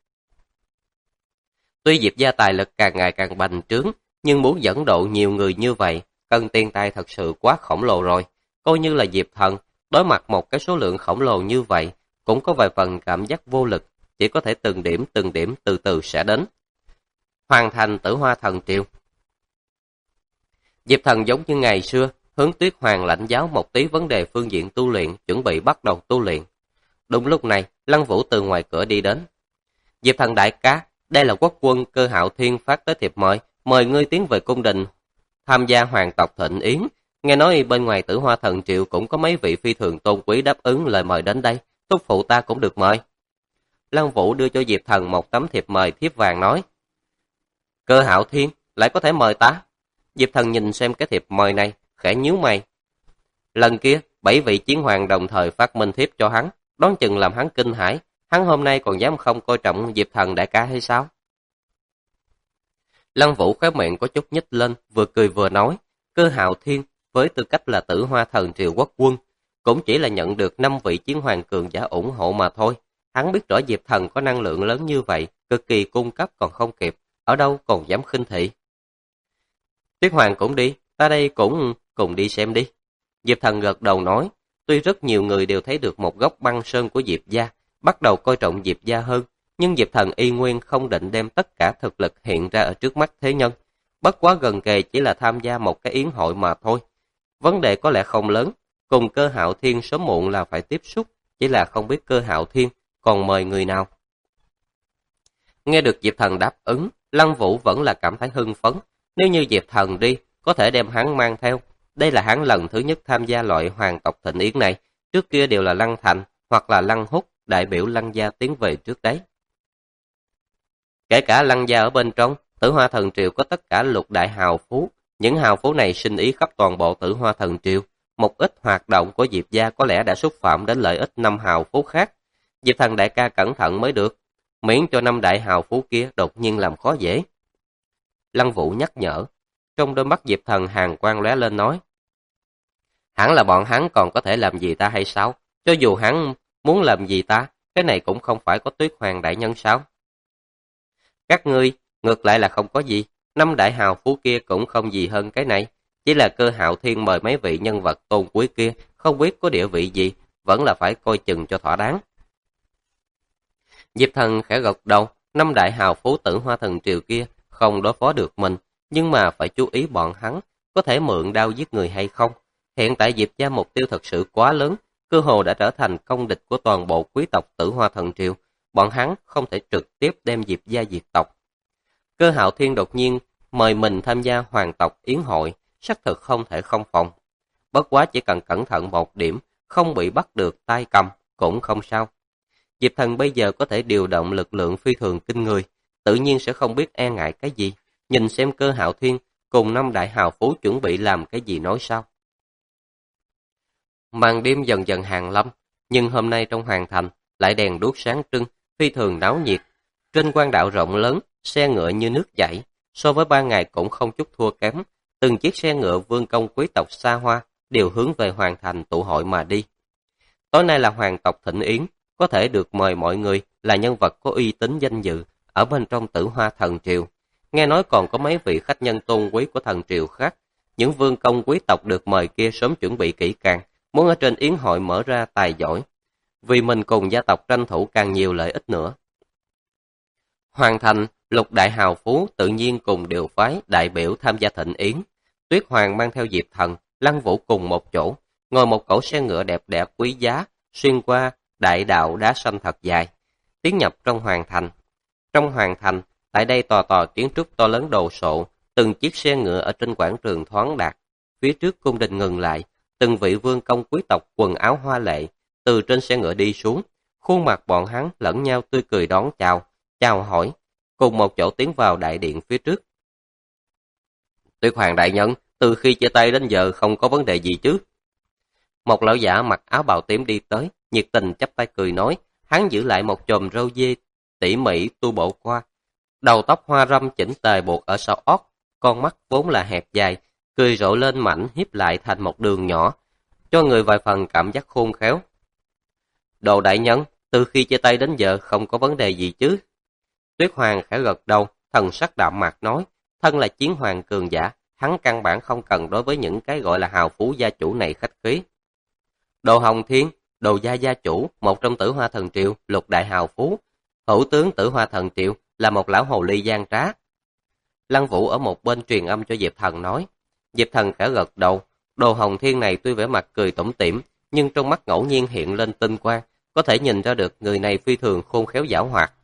Tuy Diệp gia tài lực càng ngày càng bành trướng, nhưng muốn dẫn độ nhiều người như vậy, cần tiền tài thật sự quá khổng lồ rồi. Coi như là Diệp Thần, đối mặt một cái số lượng khổng lồ như vậy, cũng có vài phần cảm giác vô lực, chỉ có thể từng điểm từ từ sẽ đến. Hoàn thành Tử Hoa Thần Triều. Diệp Thần giống như ngày xưa, hướng Tuyết Hoàng lãnh giáo một tí vấn đề phương diện tu luyện, chuẩn bị bắt đầu tu luyện. Đúng lúc này, Lăng Vũ từ ngoài cửa đi đến. Diệp Thần đại ca, đây là quốc quân Cơ Hạo Thiên phát tới thiệp mời ngươi tiến về cung đình, tham gia hoàng tộc thịnh yến. Nghe nói bên ngoài Tử Hoa Thần Triều cũng có mấy vị phi thường tôn quý đáp ứng lời mời đến đây, thúc phụ ta cũng được mời. Lăng Vũ đưa cho Diệp Thần một tấm thiệp mời thiếp vàng nói: Cơ Hạo Thiên lại có thể mời ta? Diệp Thần nhìn xem cái thiệp mời này, khẽ nhíu mày. Lần kia, 7 vị chiến hoàng đồng thời phát minh thiếp cho hắn, đoán chừng làm hắn kinh hãi, hắn hôm nay còn dám không coi trọng Diệp Thần đại ca hay sao? Lăng Vũ khóe miệng có chút nhếch lên, vừa cười vừa nói, Cơ Hạo Thiên với tư cách là Tử Hoa Thần Triều quốc quân, cũng chỉ là nhận được 5 vị chiến hoàng cường giả ủng hộ mà thôi. Hắn biết rõ Diệp Thần có năng lượng lớn như vậy, cực kỳ cung cấp còn không kịp, ở đâu còn dám khinh thị. Tuyết Hoàng cũng đi, ta đây cũng cùng đi xem đi. Diệp Thần gật đầu nói, tuy rất nhiều người đều thấy được một góc băng sơn của Diệp gia, bắt đầu coi trọng Diệp gia hơn, nhưng Diệp Thần y nguyên không định đem tất cả thực lực hiện ra ở trước mắt thế nhân. Bất quá gần kề chỉ là tham gia một cái yến hội mà thôi. Vấn đề có lẽ không lớn, cùng Cơ Hạo Thiên sớm muộn là phải tiếp xúc, chỉ là không biết Cơ Hạo Thiên còn mời người nào. Nghe được Diệp Thần đáp ứng, Lăng Vũ vẫn là cảm thấy hưng phấn. Nếu như Diệp Thần đi, có thể đem hắn mang theo. Đây là hắn lần thứ nhất tham gia loại hoàng tộc thịnh yến này, trước kia đều là Lăng Thành hoặc là Lăng Húc đại biểu Lăng gia tiến về trước đấy. Kể cả Lăng gia ở bên trong, Tử Hoa Thần Triều có tất cả lục đại hào phú, những hào phú này sinh ý khắp toàn bộ Tử Hoa Thần Triều. Một ít hoạt động của Diệp gia có lẽ đã xúc phạm đến lợi ích 5 hào phú khác. Diệp Thần đại ca cẩn thận mới được, miễn cho 5 đại hào phú kia đột nhiên làm khó dễ. Lăng Vũ nhắc nhở, trong đôi mắt Diệp Thần hàn quang lóe lên nói, hẳn là bọn hắn còn có thể làm gì ta hay sao? Cho dù hắn muốn làm gì ta, cái này cũng không phải có Tuyết Hoàng đại nhân sao? Các ngươi, ngược lại là không có gì, 5 đại hào phú kia cũng không gì hơn cái này, chỉ là Cơ Hạo Thiên mời mấy vị nhân vật tôn quý kia, không biết có địa vị gì, vẫn là phải coi chừng cho thỏa đáng. Diệp Thần khẽ gật đầu, 5 đại hào phú Tử Hoa Thần Triều kia không đối phó được mình, nhưng mà phải chú ý bọn hắn có thể mượn đao giết người hay không. Hiện tại Diệp gia mục tiêu thật sự quá lớn, cơ hồ đã trở thành công địch của toàn bộ quý tộc Tử Hoa Thần Triều, bọn hắn không thể trực tiếp đem Diệp gia diệt tộc. Cơ Hạo Thiên đột nhiên mời mình tham gia hoàng tộc yến hội, xác thực không thể không phòng. Bất quá chỉ cần cẩn thận một điểm, không bị bắt được tay cầm cũng không sao. Diệp Thần bây giờ có thể điều động lực lượng phi thường kinh người, tự nhiên sẽ không biết e ngại cái gì. Nhìn xem Cơ Hạo Thiên cùng 5 đại hào phú chuẩn bị làm cái gì nói sao. Màn đêm dần dần hàng lâm, nhưng hôm nay trong hoàng thành lại đèn đuốc sáng trưng, phi thường náo nhiệt. Trên quan đạo rộng lớn, xe ngựa như nước chảy, so với 3 ngày cũng không chút thua kém. Từng chiếc xe ngựa vương công quý tộc xa hoa đều hướng về hoàng thành tụ hội mà đi. Tối nay là hoàng tộc thịnh yến, có thể được mời mọi người là nhân vật có uy tín danh dự ở bên trong Tử Hoa Thần Triều. Nghe nói còn có mấy vị khách nhân tôn quý của thần triều khác. Những vương công quý tộc được mời kia sớm chuẩn bị kỹ càng, muốn ở trên yến hội mở ra tài giỏi, vì mình cùng gia tộc tranh thủ càng nhiều lợi ích nữa. Hoàng thành, lục đại hào phú tự nhiên cùng điều phái đại biểu tham gia thịnh yến. Tuyết Hoàng mang theo Diệp Thần, Lăng Vũ cùng một chỗ, ngồi một cỗ xe ngựa đẹp đẽ quý giá, xuyên qua đại đạo đá xanh thật dài, tiến nhập trong hoàng thành. Trong hoàng thành, tại đây tòa tòa kiến trúc to lớn đồ sộ, từng chiếc xe ngựa ở trên quảng trường thoáng đạt. Phía trước cung đình ngừng lại, từng vị vương công quý tộc quần áo hoa lệ, từ trên xe ngựa đi xuống, khuôn mặt bọn hắn lẫn nhau tươi cười đón chào, chào hỏi, cùng một chỗ tiến vào đại điện phía trước. Tuyết Hoàng đại nhân, từ khi chia tay đến giờ không có vấn đề gì chứ? Một lão giả mặc áo bào tím đi tới, nhiệt tình chắp tay cười nói, hắn giữ lại một chòm râu dê tỉ mỉ tu bổ qua, đầu tóc hoa râm chỉnh tề buộc ở sau ót, con mắt vốn là hẹp dài, cười rộ lên mảnh hiếp lại thành một đường nhỏ, cho người vài phần cảm giác khôn khéo. Đồ đại nhân, từ khi chia tay đến giờ không có vấn đề gì chứ? Tuyết Hoàng khẽ gật đầu, thần sắc đạm mạc nói, thân là chiến hoàng cường giả, hắn căn bản không cần đối với những cái gọi là hào phú gia chủ này khách khí. Đồ Hồng Thiên, Đồ gia gia chủ, một trong Tử Hoa Thần Triều, lục đại hào phú, hữu tướng Tử Hoa Thần Triều là một lão hồ ly gian trá. Lăng Vũ ở một bên truyền âm cho Diệp Thần nói. Diệp Thần khẽ gật đầu, Đồ Hồng Thiên này tuy vẻ mặt cười tủm tỉm, nhưng trong mắt ngẫu nhiên hiện lên tinh quang, có thể nhìn ra được người này phi thường khôn khéo giảo hoạt.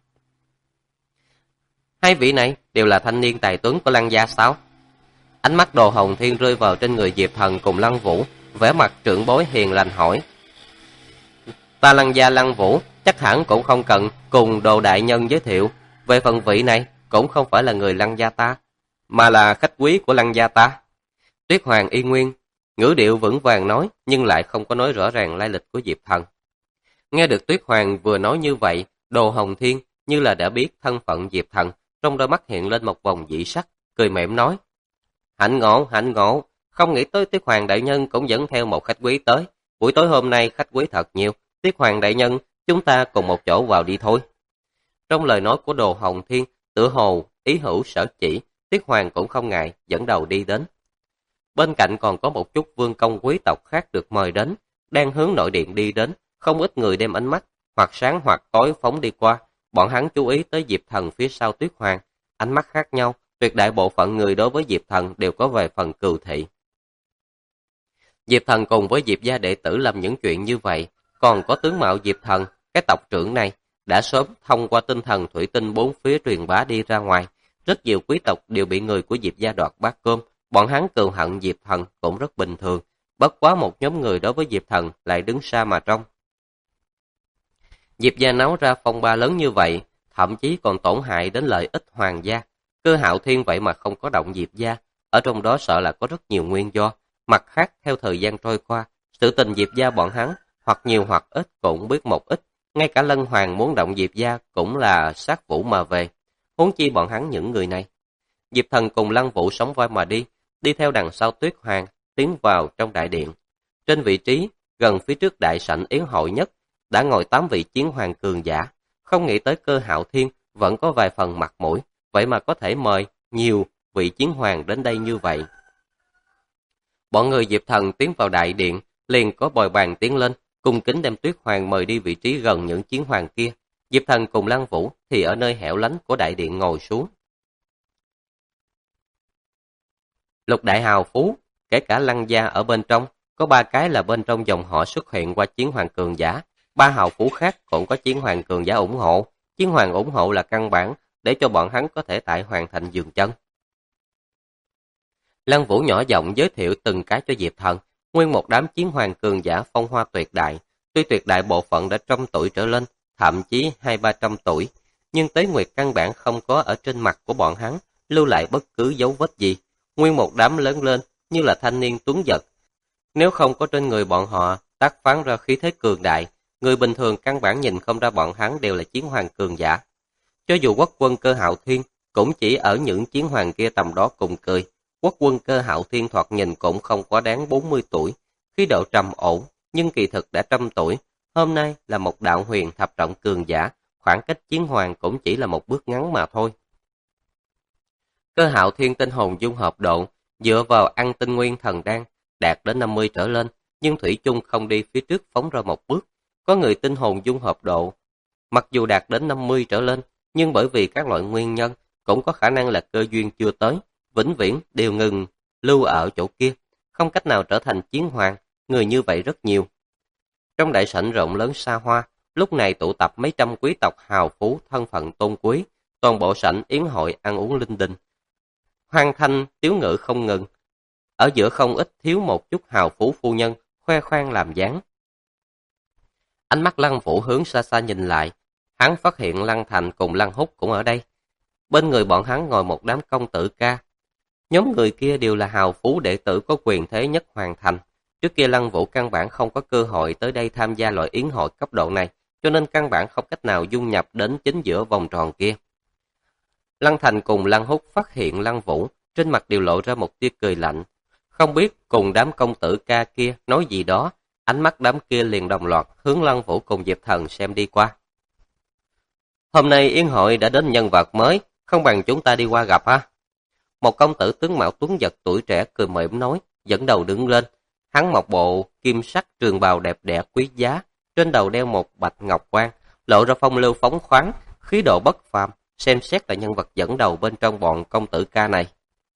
Hai vị này đều là thanh niên tài tuấn của Lăng gia sao? Ánh mắt Đồ Hồng Thiên rơi vào trên người Diệp Thần cùng Lăng Vũ, vẻ mặt trưởng bối hiền lành hỏi. Ta Lăng gia Lăng Vũ, Chắc hẳn cũng không cần cùng Đồ đại nhân giới thiệu, về phần vị này cũng không phải là người Lăng gia ta, mà là khách quý của Lăng gia ta. Tuyết Hoàng y nguyên, ngữ điệu vững vàng nói, nhưng lại không có nói rõ ràng lai lịch của Diệp Thần. Nghe được Tuyết Hoàng vừa nói như vậy, Đồ Hồng Thiên như là đã biết thân phận Diệp Thần, trong đôi mắt hiện lên một vòng dị sắc, cười mỉm nói: hạnh ngộ, không nghĩ tới Tuyết Hoàng đại nhân cũng dẫn theo một khách quý tới. Buổi tối hôm nay khách quý thật nhiều, Tuyết Hoàng đại nhân, chúng ta cùng một chỗ vào đi thôi. Trong lời nói của Đồ Hồng Thiên, tựa hồ ý hữu sở chỉ, Tuyết Hoàng cũng không ngại dẫn đầu đi đến. Bên cạnh còn có một chút vương công quý tộc khác được mời đến, đang hướng nội điện đi đến, không ít người đem ánh mắt hoặc sáng hoặc tối phóng đi qua. Bọn hắn chú ý tới Diệp Thần phía sau Tuyết Hoàng, ánh mắt khác nhau, tuyệt đại bộ phận người đối với Diệp Thần đều có vài phần cừu thị. Diệp Thần cùng với Diệp gia đệ tử làm những chuyện như vậy, còn có tướng mạo Diệp Thần, cái tộc trưởng này, đã sớm thông qua tinh thần thủy tinh bốn phía truyền bá đi ra ngoài. Rất nhiều quý tộc đều bị người của Diệp gia đoạt bát cơm, bọn hắn cừu hận Diệp Thần cũng rất bình thường, bất quá một nhóm người đối với Diệp Thần lại đứng xa mà trông. Diệp gia náo ra phong ba lớn như vậy, thậm chí còn tổn hại đến lợi ích hoàng gia. Cơ Hạo Thiên vậy mà không có động Diệp gia, ở trong đó sợ là có rất nhiều nguyên do. Mặt khác, theo thời gian trôi qua, sự tình Diệp gia bọn hắn, hoặc nhiều hoặc ít cũng biết một ít, ngay cả Lân Hoàng muốn động Diệp gia cũng là sát vũ mà về. Huống chi bọn hắn những người này. Diệp Thần cùng Lăng Vũ sóng vai mà đi theo đằng sau Tuyết Hoàng, tiến vào trong đại điện. Trên vị trí, gần phía trước đại sảnh yến hội nhất, đã ngồi 8 vị chiến hoàng cường giả. Không nghĩ tới Cơ Hạo Thiên vẫn có vài phần mặt mũi, vậy mà có thể mời nhiều vị chiến hoàng đến đây như vậy. Bọn người Diệp Thần tiến vào đại điện, liền có bồi bàn tiến lên, cung kính đem Tuyết Hoàng mời đi vị trí gần những chiến hoàng kia. Diệp Thần cùng Lăng Vũ thì ở nơi hẻo lánh của đại điện ngồi xuống. Lục đại hào phú, kể cả Lăng gia ở bên trong, có 3 cái là bên trong dòng họ xuất hiện qua chiến hoàng cường giả, 3 hào phú khác cũng có chiến hoàng cường giả ủng hộ. Chiến hoàng ủng hộ là căn bản để cho bọn hắn có thể tại hoàn thành dừng chân. Lăng Vũ nhỏ giọng giới thiệu từng cái cho Diệp Thần, nguyên một đám chiến hoàng cường giả phong hoa tuyệt đại, tuy tuyệt đại bộ phận đã 100 tuổi trở lên, thậm chí 200-300 tuổi, nhưng Tế Nguyệt căn bản không có ở trên mặt của bọn hắn lưu lại bất cứ dấu vết gì, nguyên một đám lớn lên như là thanh niên tuấn giật. Nếu không có trên người bọn họ tác phán ra khí thế cường đại, người bình thường căn bản nhìn không ra bọn hắn đều là chiến hoàng cường giả. Cho dù quốc quân Cơ Hạo Thiên cũng chỉ ở những chiến hoàng kia tầm đó cùng cười. Quốc quân Cơ Hạo Thiên thoạt nhìn cũng không quá đáng 40 tuổi, khí độ trầm ổn, nhưng kỳ thực đã 100 tuổi. Hôm nay là một đạo huyền thập trọng cường giả, khoảng cách chiến hoàng cũng chỉ là một bước ngắn mà thôi. Cơ Hạo Thiên tinh hồn dung hợp độ, dựa vào ăn tinh nguyên thần đan, đạt đến 50 trở lên, nhưng thủy chung không đi phía trước phóng ra một bước. Có người tinh hồn dung hợp độ, mặc dù đạt đến 50 trở lên, nhưng bởi vì các loại nguyên nhân, cũng có khả năng là cơ duyên chưa tới, vĩnh viễn đều ngừng lưu ở chỗ kia, không cách nào trở thành chiến hoàng, người như vậy rất nhiều. Trong đại sảnh rộng lớn xa hoa, lúc này tụ tập mấy trăm quý tộc hào phú thân phận tôn quý, toàn bộ sảnh yến hội ăn uống linh đình. Hoan thanh tiếu ngữ không ngừng, ở giữa không ít thiếu một chút hào phú phu nhân, khoe khoang làm dáng. Ánh mắt Lăng Vũ hướng xa xa nhìn lại, hắn phát hiện Lăng Thành cùng Lăng Húc cũng ở đây. Bên người bọn hắn ngồi một đám công tử ca. Nhóm người kia đều là hào phú đệ tử có quyền thế nhất hoàng thành. Trước kia Lăng Vũ căn bản không có cơ hội tới đây tham gia loại yến hội cấp độ này, cho nên căn bản không cách nào dung nhập đến chính giữa vòng tròn kia. Lăng Thành cùng Lăng Húc phát hiện Lăng Vũ, trên mặt đều lộ ra một tia cười lạnh. Không biết cùng đám công tử ca kia nói gì đó, ánh mắt đám kia liền đồng loạt hướng Lăng Vũ cùng Diệp Thần xem đi qua. Hôm nay yến hội đã đến nhân vật mới, không bằng chúng ta đi qua gặp ha. Một công tử tướng mạo tuấn giật tuổi trẻ cười mỉm nói, dẫn đầu đứng lên. Hắn một bộ kim sắc trường bào đẹp đẽ quý giá, trên đầu đeo một bạch ngọc quan, lộ ra phong lưu phóng khoáng, khí độ bất phàm, xem xét là nhân vật dẫn đầu bên trong bọn công tử ca này.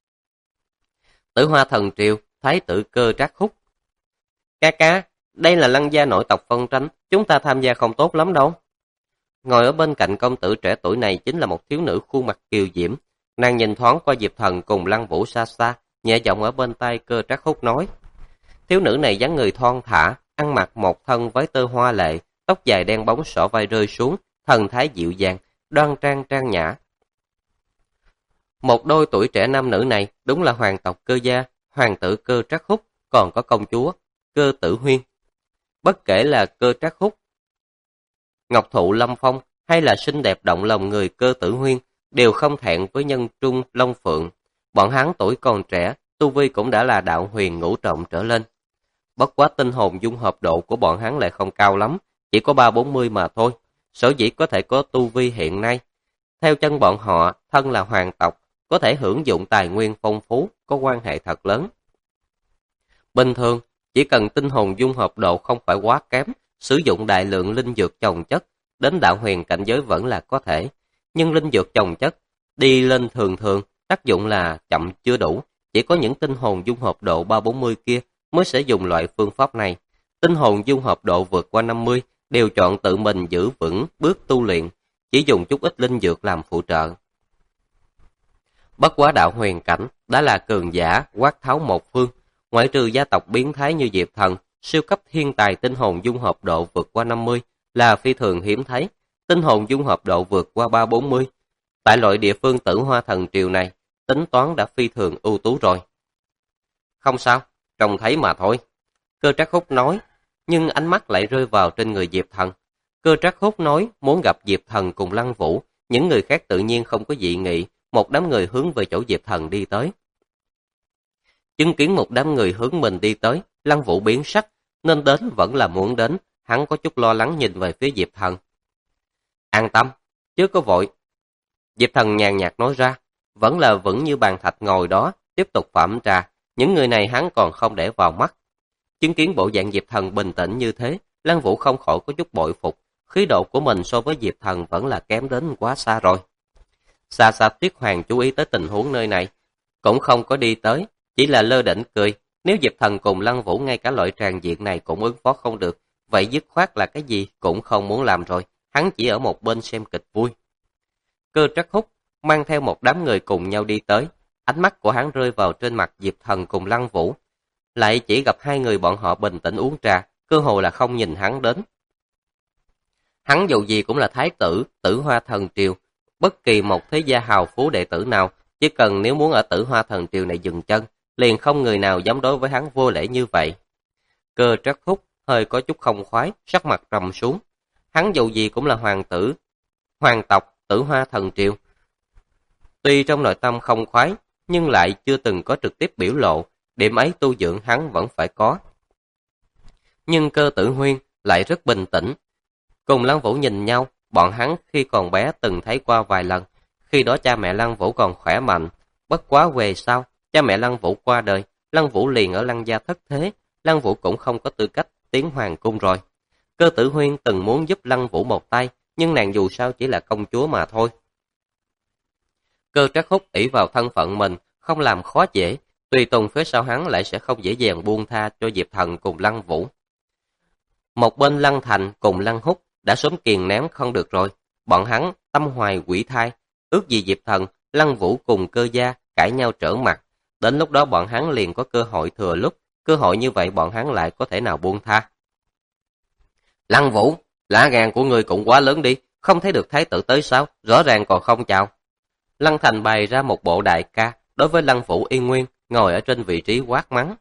Tử Hoa Thần Triều, Thái tử Cơ Trác Húc. Ca, đây là Lăng gia nội tộc phân tranh, chúng ta tham gia không tốt lắm đâu. Ngồi ở bên cạnh công tử trẻ tuổi này chính là một thiếu nữ khuôn mặt kiều diễm. Nàng nhìn thoáng qua Diệp Thần cùng Lăng Vũ xa xa, nhẹ giọng ở bên tai Cơ Trác Húc nói. Thiếu nữ này dáng người thon thả, ăn mặc một thân váy tơ hoa lệ, tóc dài đen bóng xõa vai rơi xuống, thần thái dịu dàng, đoan trang trang nhã. Một đôi tuổi trẻ nam nữ này đúng là hoàng tộc Cơ gia, hoàng tử Cơ Trác Húc, còn có công chúa Cơ Tử Huyên. Bất kể là Cơ Trác Húc, ngọc thụ lâm phong hay là xinh đẹp động lòng người Cơ Tử Huyên đều không thẹn với nhân trung long phượng. Bọn hắn tuổi còn trẻ, tu vi cũng đã là đạo huyền ngũ trọng trở lên. Bất quá tinh hồn dung hợp độ của bọn hắn lại không cao lắm, chỉ có 340 mà thôi. Sở dĩ có thể có tu vi hiện nay. Theo chân bọn họ, thân là hoàng tộc, có thể hưởng dụng tài nguyên phong phú, có quan hệ thật lớn. Bình thường, chỉ cần tinh hồn dung hợp độ không phải quá kém, sử dụng đại lượng linh dược chồng chất, đến đạo huyền cảnh giới vẫn là có thể. Nhưng linh dược chồng chất, đi lên thường thường, tác dụng là chậm chưa đủ, chỉ có những tinh hồn dung hợp độ 340 kia mới sẽ dùng loại phương pháp này. Tinh hồn dung hợp độ vượt qua 50 đều chọn tự mình giữ vững bước tu luyện, chỉ dùng chút ít linh dược làm phụ trợ. Bất quá đạo huyền cảnh đã là cường giả quát tháo một phương, ngoại trừ gia tộc biến thái như Diệp Thần, siêu cấp thiên tài tinh hồn dung hợp độ vượt qua 50 là phi thường hiếm thấy. Tinh hồn dung hợp độ vượt qua 340, tại loại địa phương Tử Hoa Thần Triều này, tính toán đã phi thường ưu tú rồi. Không sao, trông thấy mà thôi. Cơ Trác Húc nói, nhưng ánh mắt lại rơi vào trên người Diệp Thần. Cơ Trác Húc nói muốn gặp Diệp Thần cùng Lăng Vũ, những người khác tự nhiên không có dị nghị, một đám người hướng về chỗ Diệp Thần đi tới. Chứng kiến một đám người hướng mình đi tới, Lăng Vũ biến sắc, nên đến vẫn là muốn đến, hắn có chút lo lắng nhìn về phía Diệp Thần. An tâm, chứ có vội. Diệp Thần nhàn nhạt nói ra, vẫn là vững như bàn thạch ngồi đó, tiếp tục phẩm trà, những người này hắn còn không để vào mắt. Chứng kiến bộ dạng Diệp Thần bình tĩnh như thế, Lăng Vũ không khỏi có chút bội phục, khí độ của mình so với Diệp Thần vẫn là kém đến quá xa rồi. Xa xa Tuyết Hoàng chú ý tới tình huống nơi này, cũng không có đi tới, chỉ là lơ đễnh cười. Nếu Diệp Thần cùng Lăng Vũ ngay cả loại tràng diện này cũng ứng phó không được, vậy dứt khoát là cái gì cũng không muốn làm rồi, hắn chỉ ở một bên xem kịch vui. Cơ Trác Húc mang theo một đám người cùng nhau đi tới, ánh mắt của hắn rơi vào trên mặt Diệp Thần cùng Lăng Vũ, lại chỉ gặp hai người bọn họ bình tĩnh uống trà, cơ hồ là không nhìn hắn đến. Hắn dù gì cũng là thái tử, Tử Hoa Thần Triều, bất kỳ một thế gia hào phú đệ tử nào, chỉ cần nếu muốn ở Tử Hoa Thần Triều này dừng chân, liền không người nào dám đối với hắn vô lễ như vậy. Cơ Trác Húc hơi có chút không khoái, sắc mặt trầm xuống. Hắn dù gì cũng là hoàng tử, hoàng tộc, Tử Hoa Thần Triều. Tuy trong nội tâm không khoái, nhưng lại chưa từng có trực tiếp biểu lộ, điểm ấy tu dưỡng hắn vẫn phải có. Nhưng Cơ Tử Huyên lại rất bình tĩnh. Cùng Lăng Vũ nhìn nhau, bọn hắn khi còn bé từng thấy qua vài lần, khi đó cha mẹ Lăng Vũ còn khỏe mạnh. Bất quá về sau, cha mẹ Lăng Vũ qua đời, Lăng Vũ liền ở Lăng gia thất thế, Lăng Vũ cũng không có tư cách tiến hoàng cung rồi. Cơ Tử Huyên từng muốn giúp Lăng Vũ một tay, nhưng nàng dù sao chỉ là công chúa mà thôi. Cơ Trác Húc ỷ vào thân phận mình, không làm khó dễ, tùy tùng phía sau hắn lại sẽ không dễ dàng buông tha cho Diệp Thần cùng Lăng Vũ. Một bên Lăng Thành cùng Lăng Húc đã sớm kiềm nén không được rồi, bọn hắn tâm hoài quỷ thai, ước gì Diệp Thần, Lăng Vũ cùng Cơ gia cãi nhau trở mặt, đến lúc đó bọn hắn liền có cơ hội thừa lúc, cơ hội như vậy bọn hắn lại có thể nào buông tha. Lăng Vũ, lá gan của ngươi cũng quá lớn đi, không thấy được thái tử tới sao, rõ ràng còn không chào. Lăng Thành bày ra một bộ đại ca, đối với Lăng Vũ y nguyên, ngồi ở trên vị trí quát mắng.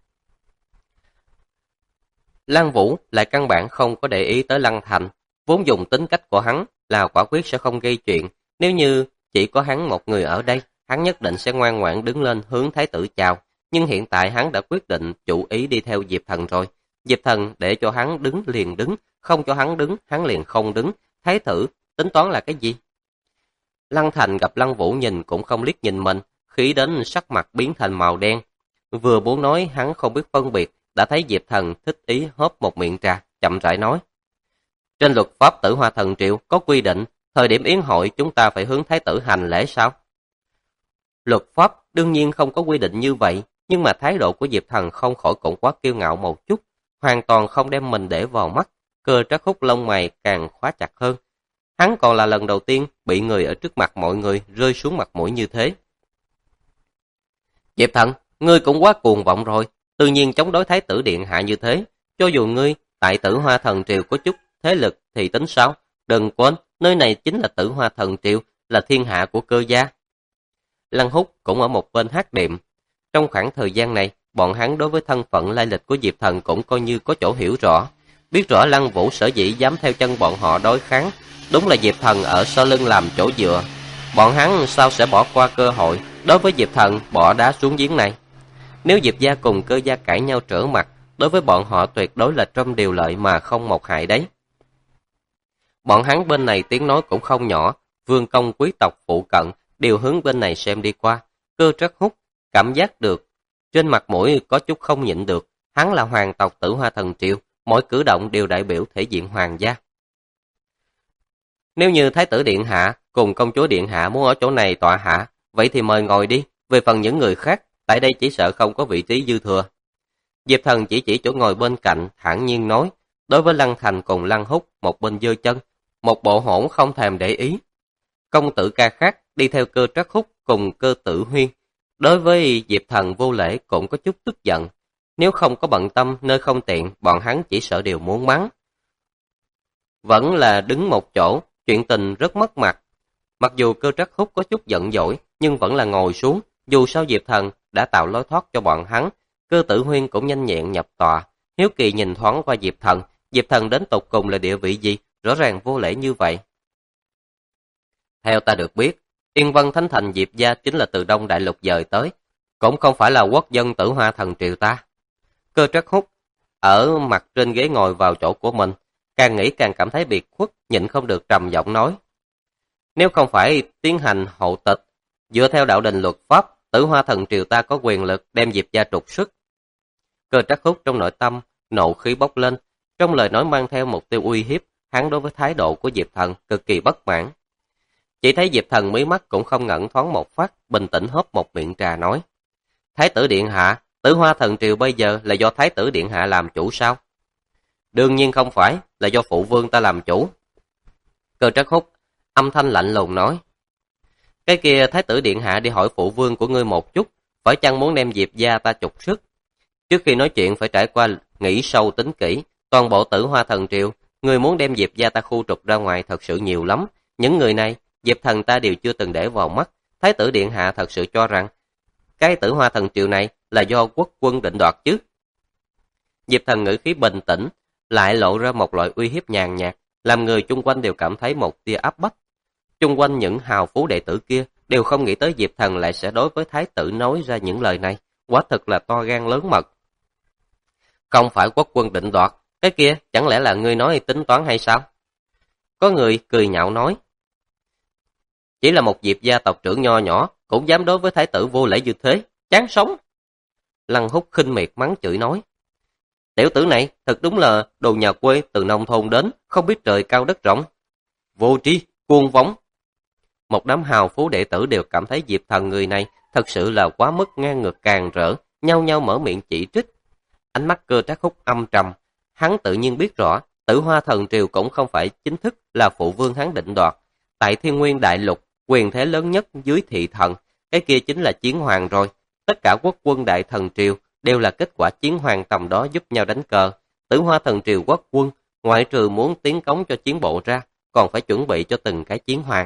Lăng Vũ lại căn bản không có để ý tới Lăng Thành, vốn dùng tính cách của hắn là quả quyết sẽ không gây chuyện, nếu như chỉ có hắn một người ở đây, hắn nhất định sẽ ngoan ngoãn đứng lên hướng thái tử chào, nhưng hiện tại hắn đã quyết định chủ ý đi theo Diệp Thần rồi. Diệp Thần để cho hắn đứng liền đứng, không cho hắn đứng, hắn liền không đứng, thái tử tính toán là cái gì? Lăng Thành gặp Lăng Vũ nhìn cũng không liếc nhìn mình, khí đến sắc mặt biến thành màu đen. Vừa muốn nói hắn không biết phân biệt, đã thấy Diệp Thần thích ý hớp một miệng trà, chậm rãi nói. Trên luật pháp Tử Hoa Thần Triều có quy định, thời điểm yến hội chúng ta phải hướng thái tử hành lễ sao? Luật pháp đương nhiên không có quy định như vậy, nhưng mà thái độ của Diệp Thần không khỏi cũng quá kiêu ngạo một chút, hoàn toàn không đem mình để vào mắt. Cơ Trác Húc lông mày càng khóa chặt hơn. Hắn còn là lần đầu tiên bị người ở trước mặt mọi người rơi xuống mặt mũi như thế. Diệp Thần, ngươi cũng quá cuồng vọng rồi, tự nhiên chống đối thái tử điện hạ như thế, cho dù ngươi tại Tử Hoa Thần Triều có chút thế lực thì tính sao? Đừng quên, nơi này chính là Tử Hoa Thần Triều, là thiên hạ của Cơ gia. Lăng Húc cũng ở một bên hát điệm. Trong khoảng thời gian này, bọn hắn đối với thân phận lai lịch của Diệp Thần cũng coi như có chỗ hiểu rõ. Biết rõ Lăng Vũ sở dĩ dám theo chân bọn họ đối kháng, đúng là Diệp Thần ở sau lưng làm chỗ dựa. Bọn hắn sao sẽ bỏ qua cơ hội đối với Diệp Thần bỏ đá xuống giếng này? Nếu Diệp gia cùng Cơ gia cãi nhau trở mặt, đối với bọn họ tuyệt đối là trăm điều lợi mà không một hại đấy. Bọn hắn bên này tiếng nói cũng không nhỏ, vương công quý tộc phụ cận đều hướng bên này xem đi qua. Cơ Trắc Húc cảm giác được, trên mặt mũi có chút không nhịn được, hắn là hoàng tộc Tử Hoa Thần Triều, mỗi cử động đều đại biểu thể diện hoàng gia. Nếu như Thái tử Điện Hạ cùng công chúa Điện Hạ muốn ở chỗ này tọa hạ, vậy thì mời ngồi đi, về phần những người khác, tại đây chỉ sợ không có vị trí dư thừa. Diệp Thần chỉ chỗ ngồi bên cạnh, thản nhiên nói, đối với Lăng Thành cùng Lăng Húc, một bên giơ chân, một bộ hỗn không thèm để ý. Công tử ca khác đi theo Cơ Trắc Húc cùng Cơ Tử Huyên, đối với Diệp Thần vô lễ cũng có chút tức giận. Nếu không có bận tâm nơi không tiện, bọn hắn chỉ sợ đều muốn mắng. Vẫn là đứng một chỗ, chuyện tình rất mất mặt. Mặc dù Cơ Trắc Húc có chút giận dỗi, nhưng vẫn là ngồi xuống, dù sao Diệp Thần đã tạo lối thoát cho bọn hắn. Cơ Tử Huyên cũng nhanh nhẹn nhập tòa, hiếu kỳ nhìn thoáng qua Diệp Thần đến tột cùng là địa vị gì, rõ ràng vô lễ như vậy. Theo ta được biết, Yên Vân Thánh Thành Diệp gia chính là từ Đông Đại Lục dời tới, cũng không phải là quốc dân Tử Hoa Thần Triều ta. Cơ Trắc Húc ở mặt trên ghế ngồi vào chỗ của mình, càng nghĩ càng cảm thấy biệt khuất, nhịn không được trầm giọng nói. Nếu không phải tiến hành hậu tịch, dựa theo đạo đình luật pháp, Tử Hoa Thần Triều ta có quyền lực đem Diệp gia trục xuất. Cơ Trắc Húc trong nội tâm, nộ khí bốc lên, trong lời nói mang theo một tia uy hiếp, hắn đối với thái độ của Diệp Thần cực kỳ bất mãn. Chỉ thấy Diệp Thần mí mắt cũng không ngẩn thoáng một phát, bình tĩnh hớp một miệng trà nói. Thái tử Điện Hạ, Tử Hoa Thần Triều bây giờ là do Thái tử Điện Hạ làm chủ sao? Đương nhiên không phải, là do phụ vương ta làm chủ. Cơ Trắc Húc âm thanh lạnh lùng nói. Cái kia Thái tử Điện Hạ đi hỏi phụ vương của ngươi một chút, phải chăng muốn đem Diệp gia ta trục xuất? Trước khi nói chuyện phải trải qua nghĩ sâu tính kỹ, toàn bộ Tử Hoa Thần Triều, người muốn đem Diệp gia ta khu trục ra ngoài thật sự nhiều lắm. Những người này, Diệp Thần ta đều chưa từng để vào mắt. Thái tử Điện Hạ thật sự cho rằng cái Tử Hoa Thần Triều này là do quốc quân định đoạt chứ? Diệp Thần ngữ khí bình tĩnh, lại lộ ra một loại uy hiếp nhàn nhạt, làm người chung quanh đều cảm thấy một tia áp bách. Chung quanh những hào phú đệ tử kia đều không nghĩ tới Diệp Thần lại sẽ đối với Thái tử nói ra những lời này, quả thực là to gan lớn mật. Không phải quốc quân định đoạt, cái kia chẳng lẽ là ngươi nói tính toán hay sao? Có người cười nhạo nói. Chỉ là một Diệp gia tộc trưởng nho nhỏ, cũng dám đối với Thái tử vô lễ như thế, chán sống. Lăng Húc khinh miệt mắng chửi nói. Tiểu tử này thật đúng là đồ nhà quê từ nông thôn đến, không biết trời cao đất rộng. Vô tri, cuồng vóng. Một đám hào phú đệ tử đều cảm thấy Diệp Thần người này thật sự là quá mức ngang ngược càng rỡ, nhau nhau mở miệng chỉ trích. Ánh mắt Cơ Trắc Húc âm trầm, hắn tự nhiên biết rõ, Tử Hoa Thần Triều cũng không phải chính thức là phụ vương hắn định đoạt. Tại Thiên Nguyên Đại Lục, quyền thế lớn nhất dưới thị thần, cái kia chính là chiến hoàng rồi. Tất cả quốc quân Đại Thần Triều đều là kết quả chiến hoàng tầm đó giúp nhau đánh cờ. Tử Hoa Thần Triều quốc quân, ngoại trừ muốn tiến cống cho chiến bộ ra, còn phải chuẩn bị cho từng cái chiến hoàng.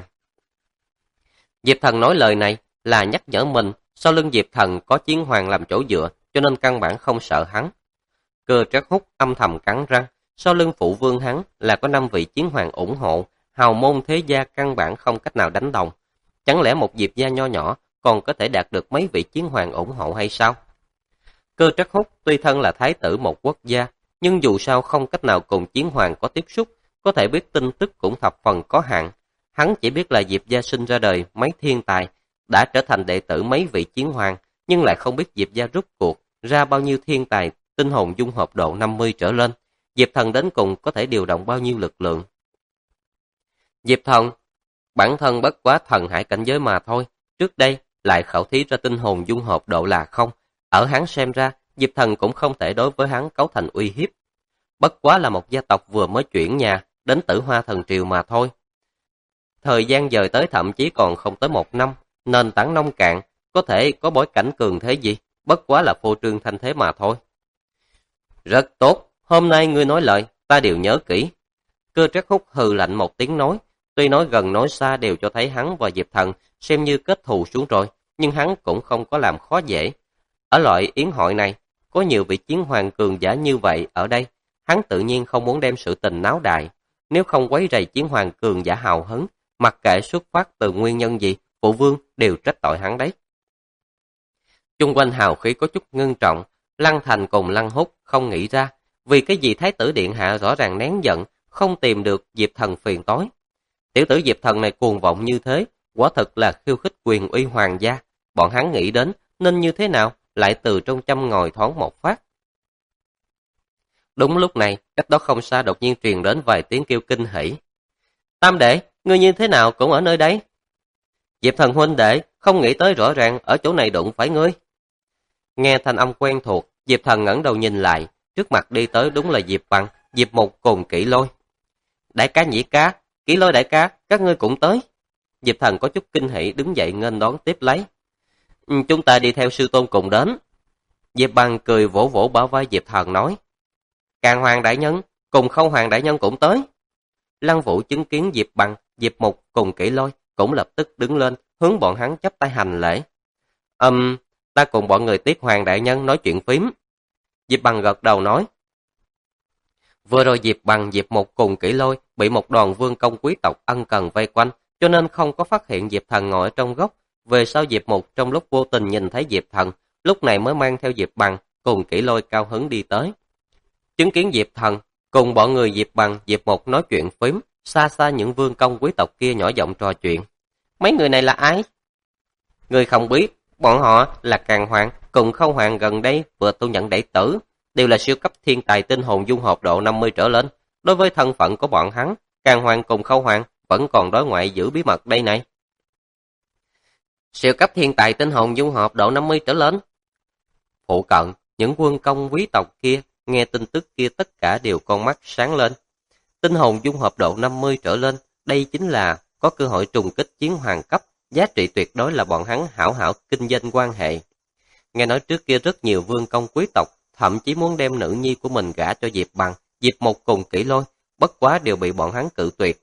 Diệp Thần nói lời này là nhắc nhở mình, sau lưng Diệp Thần có chiến hoàng làm chỗ dựa, cho nên căn bản không sợ hắn. Cơ Trắc Húc âm thầm cắn răng, sau lưng phụ vương hắn là có 5 vị chiến hoàng ủng hộ, hào môn thế gia căn bản không cách nào đánh đồng. Chẳng lẽ một Diệp gia nho nhỏ còn có thể đạt được mấy vị chiến hoàng ủng hộ hay sao? Cơ Trắc Húc tuy thân là thái tử một quốc gia, nhưng dù sao không cách nào cùng chiến hoàng có tiếp xúc, có thể biết tin tức cũng thập phần có hạn. Hắn chỉ biết là Diệp gia sinh ra đời mấy thiên tài, đã trở thành đệ tử mấy vị chiến hoàng, nhưng lại không biết Diệp gia rút cuộc ra bao nhiêu thiên tài, tinh hồn dung hợp độ 50 trở lên. Diệp Thần đến cùng có thể điều động bao nhiêu lực lượng. Diệp Thần, bản thân bất quá thần hải cảnh giới mà thôi, trước đây lại khẩu thí ra tinh hồn dung hợp độ là không. Ở hắn xem ra, Diệp Thần cũng không thể đối với hắn cấu thành uy hiếp. Bất quá là một gia tộc vừa mới chuyển nhà đến Tử Hoa Thần Triều mà thôi. Thời gian dời tới thậm chí còn không tới 1 năm, nền tảng nông cạn, có thể có bối cảnh cường thế gì, bất quá là phô trương thanh thế mà thôi. Rất tốt, hôm nay ngươi nói lời, ta đều nhớ kỹ. Cơ Trác Húc hừ lạnh một tiếng nói, tuy nói gần nói xa đều cho thấy hắn và Diệp Thần xem như kết thù xuống rồi, nhưng hắn cũng không có làm khó dễ. Ở loại yến hội này, có nhiều vị chiến hoàng cường giả như vậy ở đây, hắn tự nhiên không muốn đem sự tình náo đại. Nếu không quấy rầy chiến hoàng cường giả hào hứng, mặc kệ xuất phát từ nguyên nhân gì, phụ vương đều trách tội hắn đấy. Chung quanh hào khí có chút ngưng trọng, Lăng Thành cùng Lăng Húc không nghĩ ra, vì cái gì Thái tử Điện Hạ rõ ràng nén giận, không tìm được Diệp Thần phiền tối. Tiểu tử Diệp Thần này cuồng vọng như thế, quả thực là khiêu khích quyền uy hoàng gia. Bọn hắn nghĩ đến nên như thế nào, lại từ trong châm ngòi thoáng một phát. Đúng lúc này, cách đó không xa đột nhiên truyền đến vài tiếng kêu kinh hỉ. Tam đệ, ngươi như thế nào cũng ở nơi đấy? Diệp Thần huynh đệ, không nghĩ tới rõ ràng ở chỗ này đụng phải ngươi. Nghe thanh âm quen thuộc, Diệp Thần ngẩng đầu nhìn lại, trước mặt đi tới đúng là Diệp Bằng, Diệp Mục cùng Kỷ Lôi. Đại ca Nhĩ ca, Kỷ Lôi đại ca, các ngươi cũng tới. Diệp Thần có chút kinh hỉ đứng dậy nghênh đón tiếp lấy. Chúng ta đi theo sư tôn cùng đến. Diệp Bằng cười vỗ vỗ bả vai Diệp Thần nói. Càng Hoàng đại nhân, cùng Khâu Hoàng đại nhân cũng tới. Lăng Vũ chứng kiến Diệp Bằng, Diệp Mục cùng Kỷ Lôi cũng lập tức đứng lên, hướng bọn hắn chắp tay hành lễ. Ta cùng bọn người tiếp Hoàng đại nhân nói chuyện phím. Diệp Bằng gật đầu nói. Vừa rồi Diệp Bằng, Diệp Mục cùng Kỷ Lôi bị một đoàn vương công quý tộc ân cần vây quanh, cho nên không có phát hiện Diệp Thần ngồi ở trong góc. Về sau Diệp Mục trong lúc vô tình nhìn thấy Diệp Thần, lúc này mới mang theo Diệp Bằng cùng Kỷ Lôi cao hứng đi tới. Chứng kiến Diệp Thần cùng bọn người Diệp Bằng, Diệp Mục nói chuyện phím, xa xa những vương công quý tộc kia nhỏ giọng trò chuyện. Mấy người này là ai? Người không biết, bọn họ là Càng Hoàng cùng Khâu Hoàng gần đây vừa tu nhận đệ tử, đều là siêu cấp thiên tài tinh hồn dung hợp độ 50 trở lên. Đối với thân phận của bọn hắn, Càng Hoàng cùng Khâu Hoàng vẫn còn đối ngoại giữ bí mật đây này. Siêu cấp thiên tài tinh hồn dung hợp độ 50 trở lên. Phụ cận, những quân công quý tộc kia nghe tin tức kia tất cả đều con mắt sáng lên. Tinh hồn dung hợp độ 50 trở lên, đây chính là có cơ hội trùng kích chiến hoàng cấp, giá trị tuyệt đối là bọn hắn hảo hảo kinh doanh quan hệ. Nghe nói trước kia rất nhiều vương công quý tộc, thậm chí muốn đem nữ nhi của mình gả cho Diệp Bằng, Diệp Mục cùng Kỷ Lôi, bất quá đều bị bọn hắn cự tuyệt.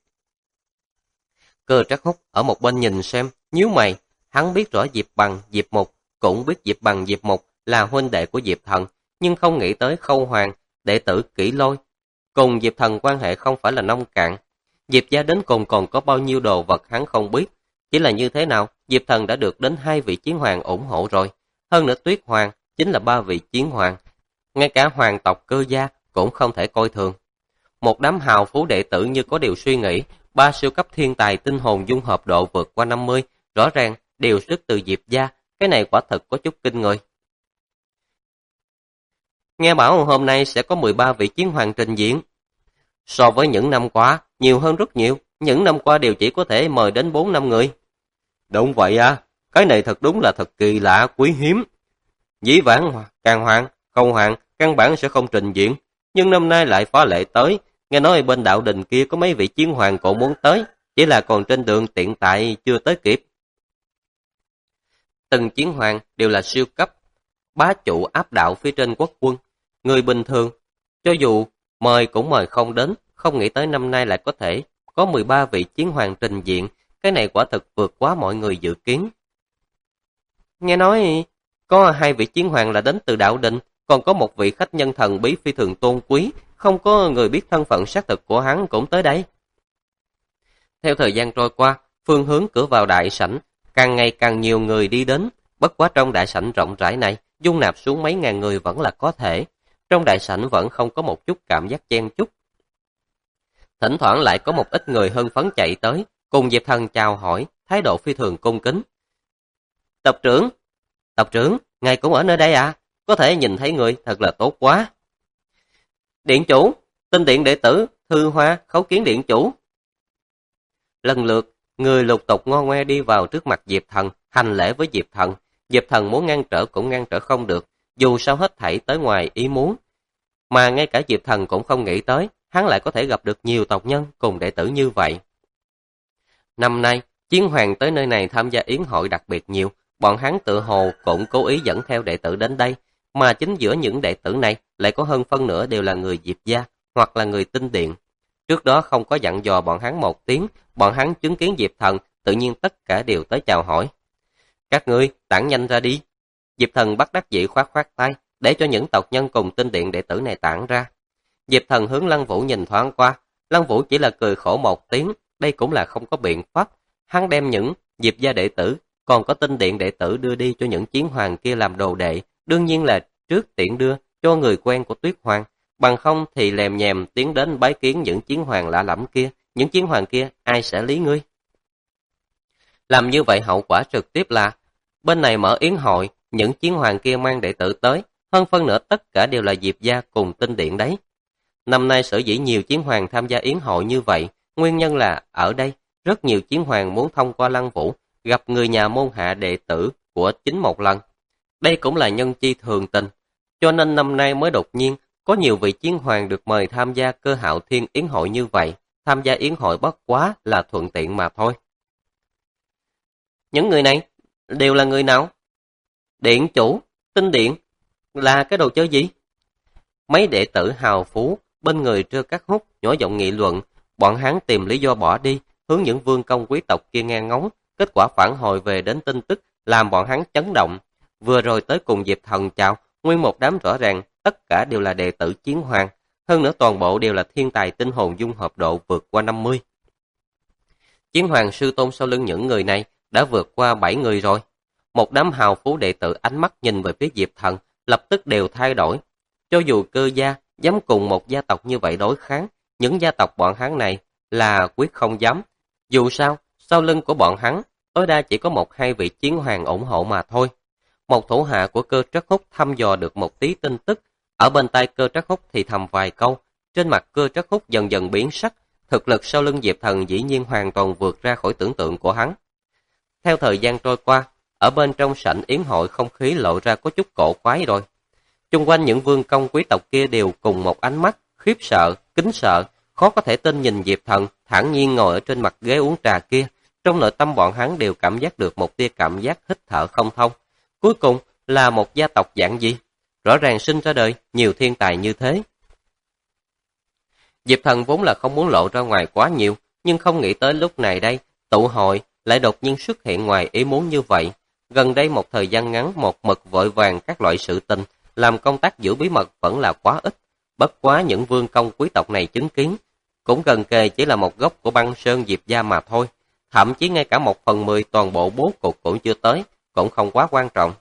Cơ Trác Húc ở một bên nhìn xem, nhíu mày, hắn biết rõ Diệp Bằng, Diệp Mục, cũng biết Diệp Bằng, Diệp Mục là huynh đệ của Diệp Thần, nhưng không nghĩ tới Khâu Hoàng, đệ tử Kỷ Lôi, cùng Diệp Thần quan hệ không phải là nông cạn. Diệp gia đến cùng còn có bao nhiêu đồ vật hắn không biết, chỉ là như thế nào, Diệp Thần đã được đến 2 vị chiến hoàng ủng hộ rồi, hơn nữa Tuyết Hoàng chính là 3 vị chiến hoàng, ngay cả hoàng tộc Cơ gia cũng không thể coi thường. Một đám hào phú đệ tử như có điều suy nghĩ, 3 siêu cấp thiên tài tinh hồn dung hợp độ vượt qua 50, rõ ràng đều xuất từ Diệp gia, cái này quả thật có chút kinh người. Nghe bảo hôm nay sẽ có 13 vị chiến hoàng trình diễn. So với những năm qua, nhiều hơn rất nhiều, những năm qua đều chỉ có thể mời đến 4-5 người. Đúng vậy à, cái này thật đúng là thật kỳ lạ, quý hiếm. Dĩ vãng Càng Hoàng, Khâu Hoàng căn bản sẽ không trình diễn, nhưng năm nay lại phá lệ tới, nghe nói bên đạo đình kia có mấy vị chiến hoàng cũng muốn tới, chỉ là còn trên đường tiện tại chưa tới kịp. Từng chiến hoàng đều là siêu cấp, bá chủ áp đạo phía trên quốc quân. Người bình thường, cho dù mời cũng mời không đến, không nghĩ tới năm nay lại có thể có 13 vị chiến hoàng trình diện, cái này quả thực vượt quá mọi người dự kiến. Nghe nói có 2 vị chiến hoàng là đến từ đạo đình, còn có một vị khách nhân thần bí phi thường tôn quý, không có người biết thân phận xác thực của hắn cũng tới đây. Theo thời gian trôi qua, phương hướng cửa vào đại sảnh, càng ngày càng nhiều người đi đến, bất quá trong đại sảnh rộng rãi này, dung nạp xuống mấy ngàn người vẫn là có thể. Trong đại sảnh vẫn không có một chút cảm giác chen chúc. Thỉnh thoảng lại có một ít người hưng phấn chạy tới, cùng Diệp Thần chào hỏi, thái độ phi thường cung kính. Tộc trưởng, ngài cũng ở nơi đây à? Có thể nhìn thấy người thật là tốt quá. Điện chủ, tinh điện đệ tử, Thư Hoa, khấu kiến điện chủ. Lần lượt, người lục tục ngo ngoe đi vào trước mặt Diệp Thần, hành lễ với Diệp Thần. Diệp Thần muốn ngăn trở cũng ngăn trở không được, dù sao hết thảy tới ngoài ý muốn. Mà ngay cả Diệp Thần cũng không nghĩ tới, hắn lại có thể gặp được nhiều tộc nhân cùng đệ tử như vậy. Năm nay, chiến hoàng tới nơi này tham gia yến hội đặc biệt nhiều, bọn hắn tự hồ cũng cố ý dẫn theo đệ tử đến đây, mà chính giữa những đệ tử này lại có hơn phân nửa đều là người Diệp gia hoặc là người tinh điện. Trước đó không có dặn dò bọn hắn một tiếng, bọn hắn chứng kiến Diệp Thần, tự nhiên tất cả đều tới chào hỏi. Các ngươi, tản nhanh ra đi. Diệp Thần bất đắc dĩ khoát khoát tay, để cho những tộc nhân cùng tinh điện đệ tử này tản ra. Diệp Thần hướng Lăng Vũ nhìn thoáng qua, Lăng Vũ chỉ là cười khổ một tiếng, đây cũng là không có biện pháp. Hắn đem những Diệp gia đệ tử, còn có tinh điện đệ tử đưa đi cho những chiến hoàng kia làm đồ đệ, đương nhiên là trước tiện đưa cho người quen của Tuyết Hoàng, bằng không thì lèm nhèm tiến đến bái kiến những chiến hoàng lạ lẫm kia, những chiến hoàng kia ai sẽ lý ngươi. Làm như vậy hậu quả trực tiếp là, bên này mở yến hội, những chiến hoàng kia mang đệ tử tới, hơn phân nửa tất cả đều là Diệp gia cùng tinh điện đấy. Năm nay sở dĩ nhiều chiến hoàng tham gia yến hội như vậy, nguyên nhân là ở đây, rất nhiều chiến hoàng muốn thông qua Lăng Vũ, gặp người nhà môn hạ đệ tử của chính một lần. Đây cũng là nhân chi thường tình, cho nên năm nay mới đột nhiên, có nhiều vị chiến hoàng được mời tham gia Cơ Hạo Thiên yến hội như vậy, tham gia yến hội bất quá là thuận tiện mà thôi. Những người này đều là người nào? Điện chủ, tinh điện, là cái đồ chơi gì? Mấy đệ tử hào phú, bên người Trơ Cát Húc nhỏ giọng nghị luận, bọn hắn tìm lý do bỏ đi, hướng những vương công quý tộc kia nghe ngóng, kết quả phản hồi về đến tin tức, làm bọn hắn chấn động. Vừa rồi tới cùng Diệp Thần chào, nguyên một đám rõ ràng, tất cả đều là đệ tử chiến hoàng, hơn nữa toàn bộ đều là thiên tài tinh hồn dung hợp độ vượt qua 50. Chiến hoàng sư tôn sau lưng những người này đã vượt qua 7 người rồi. Một đám hào phú đệ tử ánh mắt nhìn về phía Diệp Thần, lập tức đều thay đổi. Cho dù Cơ gia dám cùng một gia tộc như vậy đối kháng, những gia tộc bọn hắn này là quyết không dám. Dù sao, sau lưng của bọn hắn, tối đa chỉ có 1-2 vị chiến hoàng ủng hộ mà thôi. Một thủ hạ của Cơ Trắc Húc thăm dò được một tí tin tức, ở bên tai Cơ Trắc Húc thì thầm vài câu, trên mặt Cơ Trắc Húc dần dần biến sắc, thực lực sau lưng Diệp Thần dĩ nhiên hoàn toàn vượt ra khỏi tưởng tượng của hắn. Theo thời gian trôi qua, ở bên trong sảnh yến hội không khí lộ ra có chút cổ quái rồi. Chung quanh những vương công quý tộc kia đều cùng một ánh mắt, khiếp sợ, kính sợ, khó có thể tin nhìn Diệp Thần thản nhiên ngồi ở trên mặt ghế uống trà kia. Trong nội tâm bọn hắn đều cảm giác được một tia cảm giác hít thở không thông. Cuối cùng là một gia tộc dạng gì? Rõ ràng sinh ra đời nhiều thiên tài như thế. Diệp Thần vốn là không muốn lộ ra ngoài quá nhiều, nhưng không nghĩ tới lúc này đây, tụ hội lại đột nhiên xuất hiện ngoài ý muốn như vậy. Gần đây một thời gian ngắn một mực vội vàng các loại sự tình, làm công tác giữ bí mật vẫn là quá ít. Bất quá những vương công quý tộc này chứng kiến, cũng gần kề chỉ là một góc của băng sơn Diệp gia mà thôi. Thậm chí ngay cả 1/10 toàn bộ bố cục cũng chưa tới, cũng không quá quan trọng.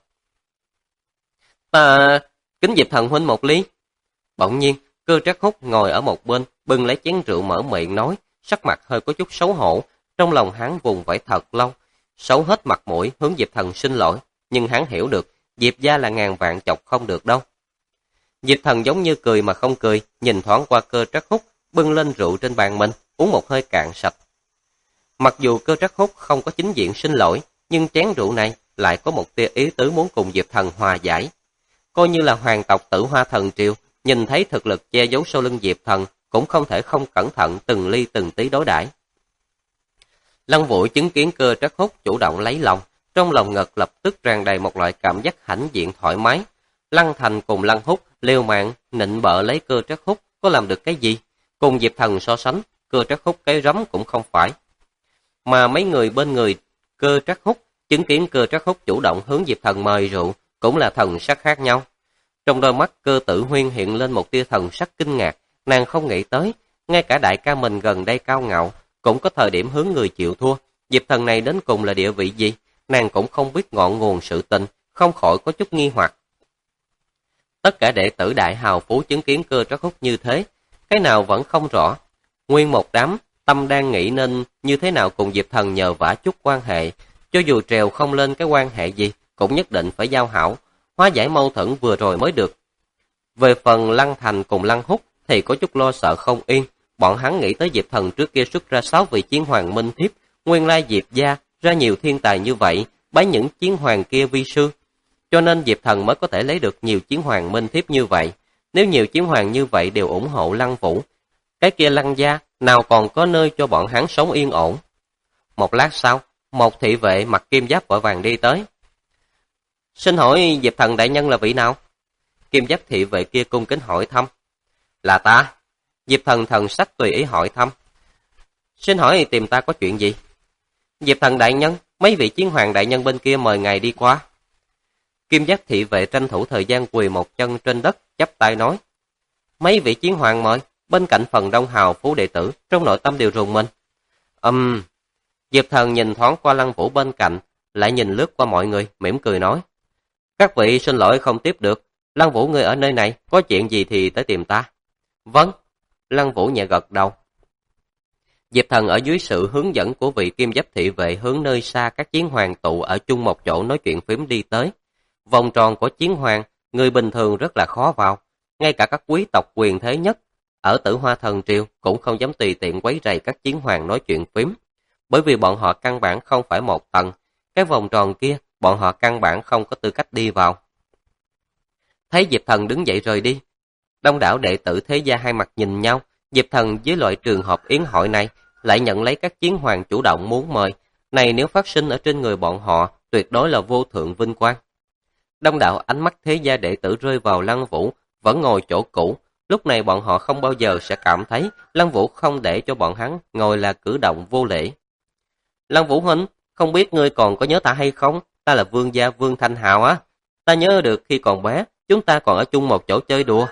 Ta kính Diệp Thần huynh một ly. Bỗng nhiên, Cơ Trắc Húc ngồi ở một bên, bưng lấy chén rượu mở miệng nói, sắc mặt hơi có chút xấu hổ, trong lòng hắn vùng vẫy thật lâu, xấu hết mặt mũi hướng Diệp Thần xin lỗi, nhưng hắn hiểu được, Diệp gia là ngàn vạn chọc không được đâu. Diệp Thần giống như cười mà không cười, nhìn thoáng qua Cơ Trắc Húc, bưng lên rượu trên bàn mình, uống một hơi cạn sạch. Mặc dù Cơ Trắc Húc không có chính diện xin lỗi, nhưng chén rượu này lại có một tia ý tứ muốn cùng Diệp Thần hòa giải. Coi như là hoàng tộc Tử Hoa Thần Triều, nhìn thấy thực lực che giấu sau lưng Diệp Thần, cũng không thể không cẩn thận từng ly từng tí đối đãi. Lăng Vũ chứng kiến Cơ Trắc Húc chủ động lấy lòng, trong lòng ngực lập tức tràn đầy một loại cảm giác hãnh diện thoải mái. Lăng Thành cùng Lăng Húc liều mạng nịnh bợ lấy Cơ Trắc Húc có làm được cái gì? Cùng Diệp Thần so sánh, Cơ Trắc Húc cái rắm cũng không phải. Mà mấy người bên người Cơ Trắc Húc chứng kiến Cơ Trắc Húc chủ động hướng Diệp Thần mời rượu, cũng là thần sắc khác nhau. Trong đôi mắt Cơ Tử Huyên hiện lên một tia thần sắc kinh ngạc, nàng không nghĩ tới, ngay cả đại ca mình gần đây cao ngạo, cũng có thời điểm hướng người chịu thua. Diệp Thần này đến cùng là địa vị gì? Nàng cũng không biết ngọn nguồn sự tình, không khỏi có chút nghi hoặc. Tất cả đệ tử đại hào phú chứng kiến Cơ Trắc Húc như thế, cái nào vẫn không rõ. Nguyên một đám, tâm đang nghĩ nên như thế nào cùng Diệp Thần nhờ vả chút quan hệ, cho dù trèo không lên cái quan hệ gì, cũng nhất định phải giao hảo, hóa giải mâu thuẫn vừa rồi mới được. Về phần Lăng Thành cùng Lăng Húc thì có chút lo sợ không yên, bọn hắn nghĩ tới Diệp Thần trước kia xuất ra 6 vị chiến hoàng minh thiếp, nguyên lai Diệp gia ra nhiều thiên tài như vậy, bái những chiến hoàng kia vi sư, cho nên Diệp Thần mới có thể lấy được nhiều chiến hoàng minh thiếp như vậy. Nếu nhiều chiến hoàng như vậy đều ủng hộ Lăng Vũ, cái kia Lăng gia nào còn có nơi cho bọn hắn sống yên ổn. Một lát sau, một thị vệ mặc kim giáp vội vàng đi tới. Xin hỏi Diệp Thần đại nhân là vị nào? Kim giáp thị vệ kia cung kính hỏi thăm. Là ta. Diệp Thần thần sắc tùy ý hỏi thăm. Xin hỏi tìm ta có chuyện gì? Diệp Thần đại nhân, mấy vị chiến hoàng đại nhân bên kia mời ngài đi qua. Kim Giác thị vệ tranh thủ thời gian quỳ một chân trên đất, chắp tay nói. Mấy vị chiến hoàng mời, bên cạnh phần đông hào phú đệ tử, trong nội tâm đều rùng mình. Diệp Thần nhìn thoáng qua Lăng Vũ bên cạnh, lại nhìn lướt qua mọi người, mỉm cười nói. Các vị xin lỗi không tiếp được, Lăng Vũ ngươi ở nơi này, có chuyện gì thì tới tìm ta. Vâng, Lăng Vũ nhẹ gật đầu. Diệp Thần ở dưới sự hướng dẫn của vị Kim Giáp thị vệ hướng nơi xa các chiến hoàng tụ ở chung một chỗ nói chuyện phím đi tới. Vòng tròn của chiến hoàng, người bình thường rất là khó vào, ngay cả các quý tộc quyền thế nhất ở Tử Hoa Thần Triều cũng không dám tùy tiện quấy rầy các chiến hoàng nói chuyện phím, bởi vì bọn họ căn bản không phải một tầng, cái vòng tròn kia bọn họ căn bản không có tư cách đi vào. Thấy Diệp Thần đứng dậy rời đi, đông đảo đệ tử thế gia hai mặt nhìn nhau, Diệp Thần với loại trường hợp yến hội này lại nhận lấy các chiến hoàng chủ động muốn mời, này nếu phát sinh ở trên người bọn họ tuyệt đối là vô thượng vinh quang. Đông đảo ánh mắt thế gia đệ tử rơi vào Lăng Vũ, vẫn ngồi chỗ cũ, lúc này bọn họ không bao giờ sẽ cảm thấy Lăng Vũ không để cho bọn hắn ngồi là cử động vô lễ. Lăng Vũ huynh, không biết ngươi còn có nhớ ta hay không? Ta là vương gia Vương Thanh Hào á. Ta nhớ được khi còn bé, chúng ta còn ở chung một chỗ chơi đùa.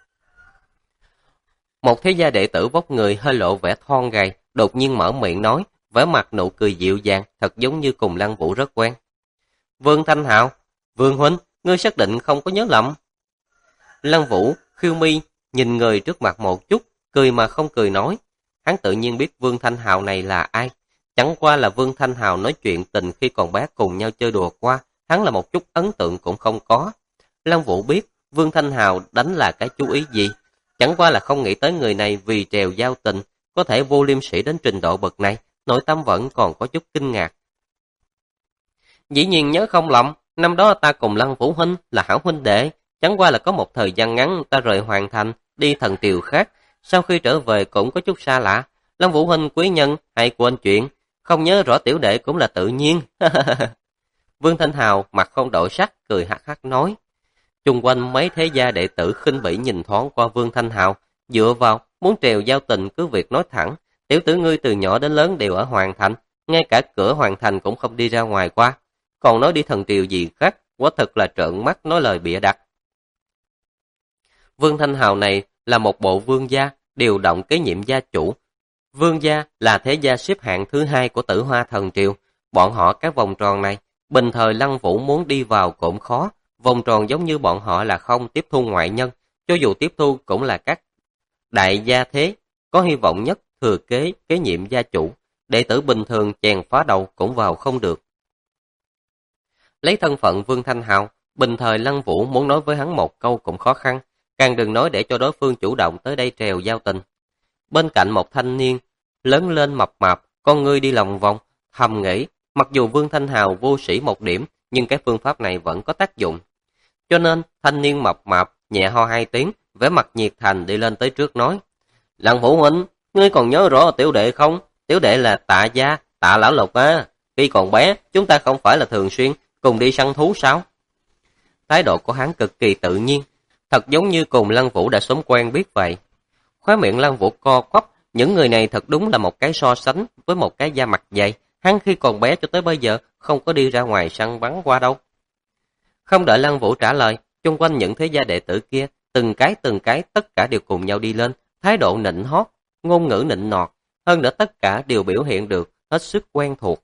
Một thế gia đệ tử vóc người hơi lộ vẻ thon gầy, đột nhiên mở miệng nói, vẻ mặt nụ cười dịu dàng, thật giống như cùng Lăng Vũ rất quen. Vương Thanh Hào, Vương huynh, ngươi xác định không có nhớ lầm. Lăng Vũ, khiêu mi, nhìn người trước mặt một chút, cười mà không cười nói. Hắn tự nhiên biết Vương Thanh Hào này là ai. Chẳng qua là Vương Thanh Hào nói chuyện tình khi còn bé cùng nhau chơi đùa qua, hắn là một chút ấn tượng cũng không có. Lăng Vũ biết Vương Thanh Hào đánh là cái chú ý gì, chẳng qua là không nghĩ tới người này vì trèo giao tình, có thể vô liêm sỉ đến trình độ bậc này, nội tâm vẫn còn có chút kinh ngạc. Dĩ nhiên nhớ không lầm, năm đó ta cùng Lăng Vũ huynh là hảo huynh đệ, chẳng qua là có một thời gian ngắn ta rời Hoàng Thành, đi thần triều khác, sau khi trở về cũng có chút xa lạ. Lăng Vũ huynh quý nhân hay quên chuyện, không nhớ rõ tiểu đệ cũng là tự nhiên. Vương Thanh Hào mặt không đổi sắc, cười hắc hắc nói. Chung quanh mấy thế gia đệ tử khinh bỉ nhìn thoáng qua Vương Thanh Hào, dựa vào, muốn trèo giao tình cứ việc nói thẳng, tiểu tử ngươi từ nhỏ đến lớn đều ở Hoàng Thành, ngay cả cửa Hoàng Thành cũng không đi ra ngoài qua, còn nói đi thần triều gì khác, quả thật là trợn mắt nói lời bịa đặt. Vương Thanh Hào này là một bộ vương gia, điều động kế nhiệm gia chủ. Vương gia là thế gia xếp hạng thứ hai của Tử Hoa Thần Triều, bọn họ các vòng tròn này, bình thời Lăng Vũ muốn đi vào cũng khó, vòng tròn giống như bọn họ là không tiếp thu ngoại nhân, cho dù tiếp thu cũng là các đại gia thế, có hy vọng nhất thừa kế nhiệm gia chủ, đệ tử bình thường chèn phá đầu cũng vào không được. Lấy thân phận Vương Thanh Hào, bình thời Lăng Vũ muốn nói với hắn một câu cũng khó khăn, càng đừng nói để cho đối phương chủ động tới đây trèo giao tình. Bên cạnh một thanh niên, lớn lên mập mạp, con ngươi đi lòng vòng, thầm nghĩ, mặc dù Vương Thanh Hào vô sĩ một điểm, nhưng cái phương pháp này vẫn có tác dụng. Cho nên, thanh niên mập mạp, nhẹ ho hai tiếng, vẻ mặt nhiệt thành đi lên tới trước nói. Lăng Vũ huynh, ngươi còn nhớ rõ tiểu đệ không? Tiểu đệ là Tạ gia, Tạ lão lục á. Khi còn bé, chúng ta không phải là thường xuyên cùng đi săn thú sao? Thái độ của hắn cực kỳ tự nhiên, thật giống như cùng Lăng Vũ đã sớm quen biết vậy. Khóe miệng Lăng Vũ co quắp, những người này thật đúng là một cái so sánh với một cái da mặt dày. Hắn khi còn bé cho tới bây giờ không có đi ra ngoài săn bắn qua đâu. Không đợi Lăng Vũ trả lời, chung quanh những thế gia đệ tử kia, từng cái tất cả đều cùng nhau đi lên, thái độ nịnh hót, ngôn ngữ nịnh nọt, hơn nữa tất cả đều biểu hiện được hết sức quen thuộc.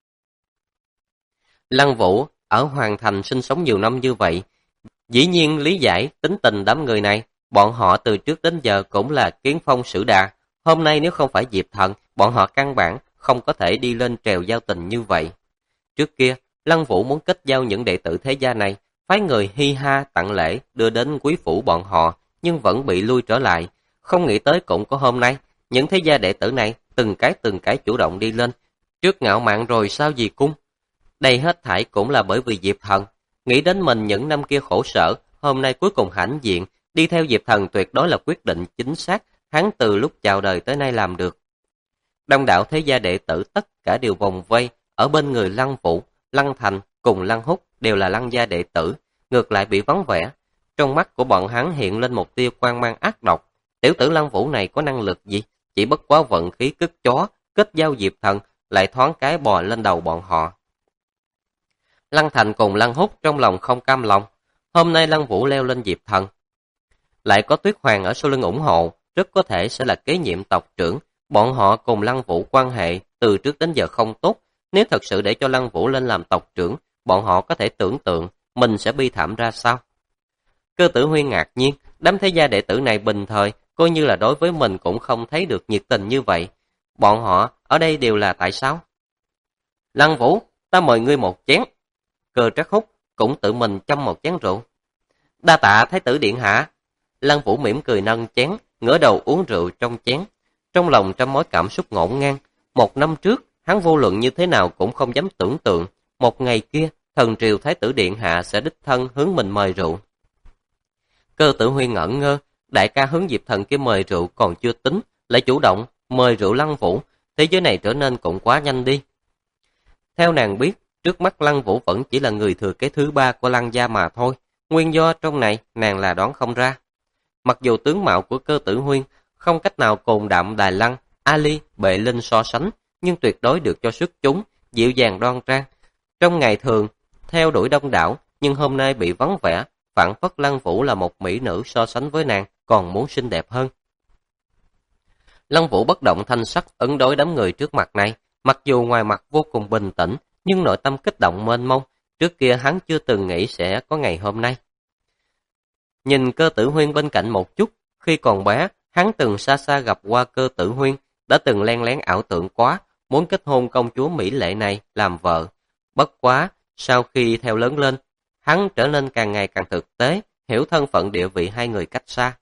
Lăng Vũ ở Hoàng Thành sinh sống nhiều năm như vậy, dĩ nhiên lý giải tính tình đám người này, bọn họ từ trước đến giờ cũng là kiến phong sử đà, hôm nay nếu không phải Diệp Thần, bọn họ căn bản không có thể đi lên trèo giao tình như vậy. Trước kia, Lăng Vũ muốn kết giao những đệ tử thế gia này, phái người hi ha tặng lễ đưa đến quý phủ bọn họ, nhưng vẫn bị lui trở lại. Không nghĩ tới cũng có hôm nay, những thế gia đệ tử này từng cái chủ động đi lên, trước ngạo mạn rồi sao gì cung. Đây hết thảy cũng là bởi vì Diệp Thần, nghĩ đến mình những năm kia khổ sở, hôm nay cuối cùng hãnh diện, đi theo Diệp Thần tuyệt đối là quyết định chính xác, hắn từ lúc chào đời tới nay làm được. Đông đảo thế gia đệ tử tất cả đều vòng vây, ở bên người Lăng Vũ, Lăng Thành cùng Lăng Húc đều là Lăng gia đệ tử, ngược lại bị vắng vẻ. Trong mắt của bọn hắn hiện lên một tia quang mang ác độc, Tiểu tử Lăng Vũ này có năng lực gì? Chỉ bất quá vận khí cứt chó, kết giao Diệp Thần, lại thoáng cái bò lên đầu bọn họ. Lăng Thành cùng Lăng Húc trong lòng không cam lòng. Hôm nay Lăng Vũ leo lên Diệp Thần, lại có Tuyết Hoàng ở sau lưng ủng hộ, rất có thể sẽ là kế nhiệm tộc trưởng. Bọn họ cùng Lăng Vũ quan hệ từ trước đến giờ không tốt. Nếu thật sự để cho Lăng Vũ lên làm tộc trưởng, bọn họ có thể tưởng tượng mình sẽ bi thảm ra sao. Cơ Tử Huyên ngạc nhiên, đám thế gia đệ tử này bình thời, coi như là đối với mình cũng không thấy được nhiệt tình như vậy. Bọn họ ở đây đều là tại sao? Lăng Vũ, ta mời ngươi một chén. Cơ Trác Húc cũng tự mình châm một chén rượu. Đa tạ Thái tử điện hạ. Lăng Vũ mỉm cười nâng chén, ngửa đầu uống rượu trong chén. Trong lòng trăm mối cảm xúc ngổn ngang. Một năm trước, hắn vô luận như thế nào cũng không dám tưởng tượng. Một ngày kia, thần triều Thái tử điện hạ sẽ đích thân hướng mình mời rượu. Cơ Tử Huyên ngẩn ngơ, đại ca hướng Diệp Thần kia mời rượu còn chưa tính, lại chủ động mời rượu Lăng Vũ. Thế giới này trở nên cũng quá nhanh đi. Theo nàng biết, trước mắt Lăng Vũ vẫn chỉ là người thừa kế thứ ba của Lăng gia mà thôi. Nguyên do trong này nàng là đoán không ra. Mặc dù tướng mạo của Cơ Tử Huyên không cách nào cùng Đạm Đài Lăng, Ali, Bệ Linh so sánh, nhưng tuyệt đối được cho xuất chúng, dịu dàng đoan trang. Trong ngày thường, theo đuổi đông đảo, nhưng hôm nay bị vắng vẻ, phảng phất Lăng Vũ là một mỹ nữ so sánh với nàng, còn muốn xinh đẹp hơn. Lăng Vũ bất động thanh sắc ứng đối đám người trước mặt này, mặc dù ngoài mặt vô cùng bình tĩnh, nhưng nội tâm kích động mênh mông, trước kia hắn chưa từng nghĩ sẽ có ngày hôm nay. Nhìn Cơ Tử Huyên bên cạnh một chút, khi còn bé, hắn từng xa xa gặp qua Cơ Tử Huyên, đã từng len lén ảo tưởng quá, muốn kết hôn công chúa Mỹ Lệ này làm vợ. Bất quá, sau khi theo lớn lên, hắn trở nên càng ngày càng thực tế, hiểu thân phận địa vị hai người cách xa.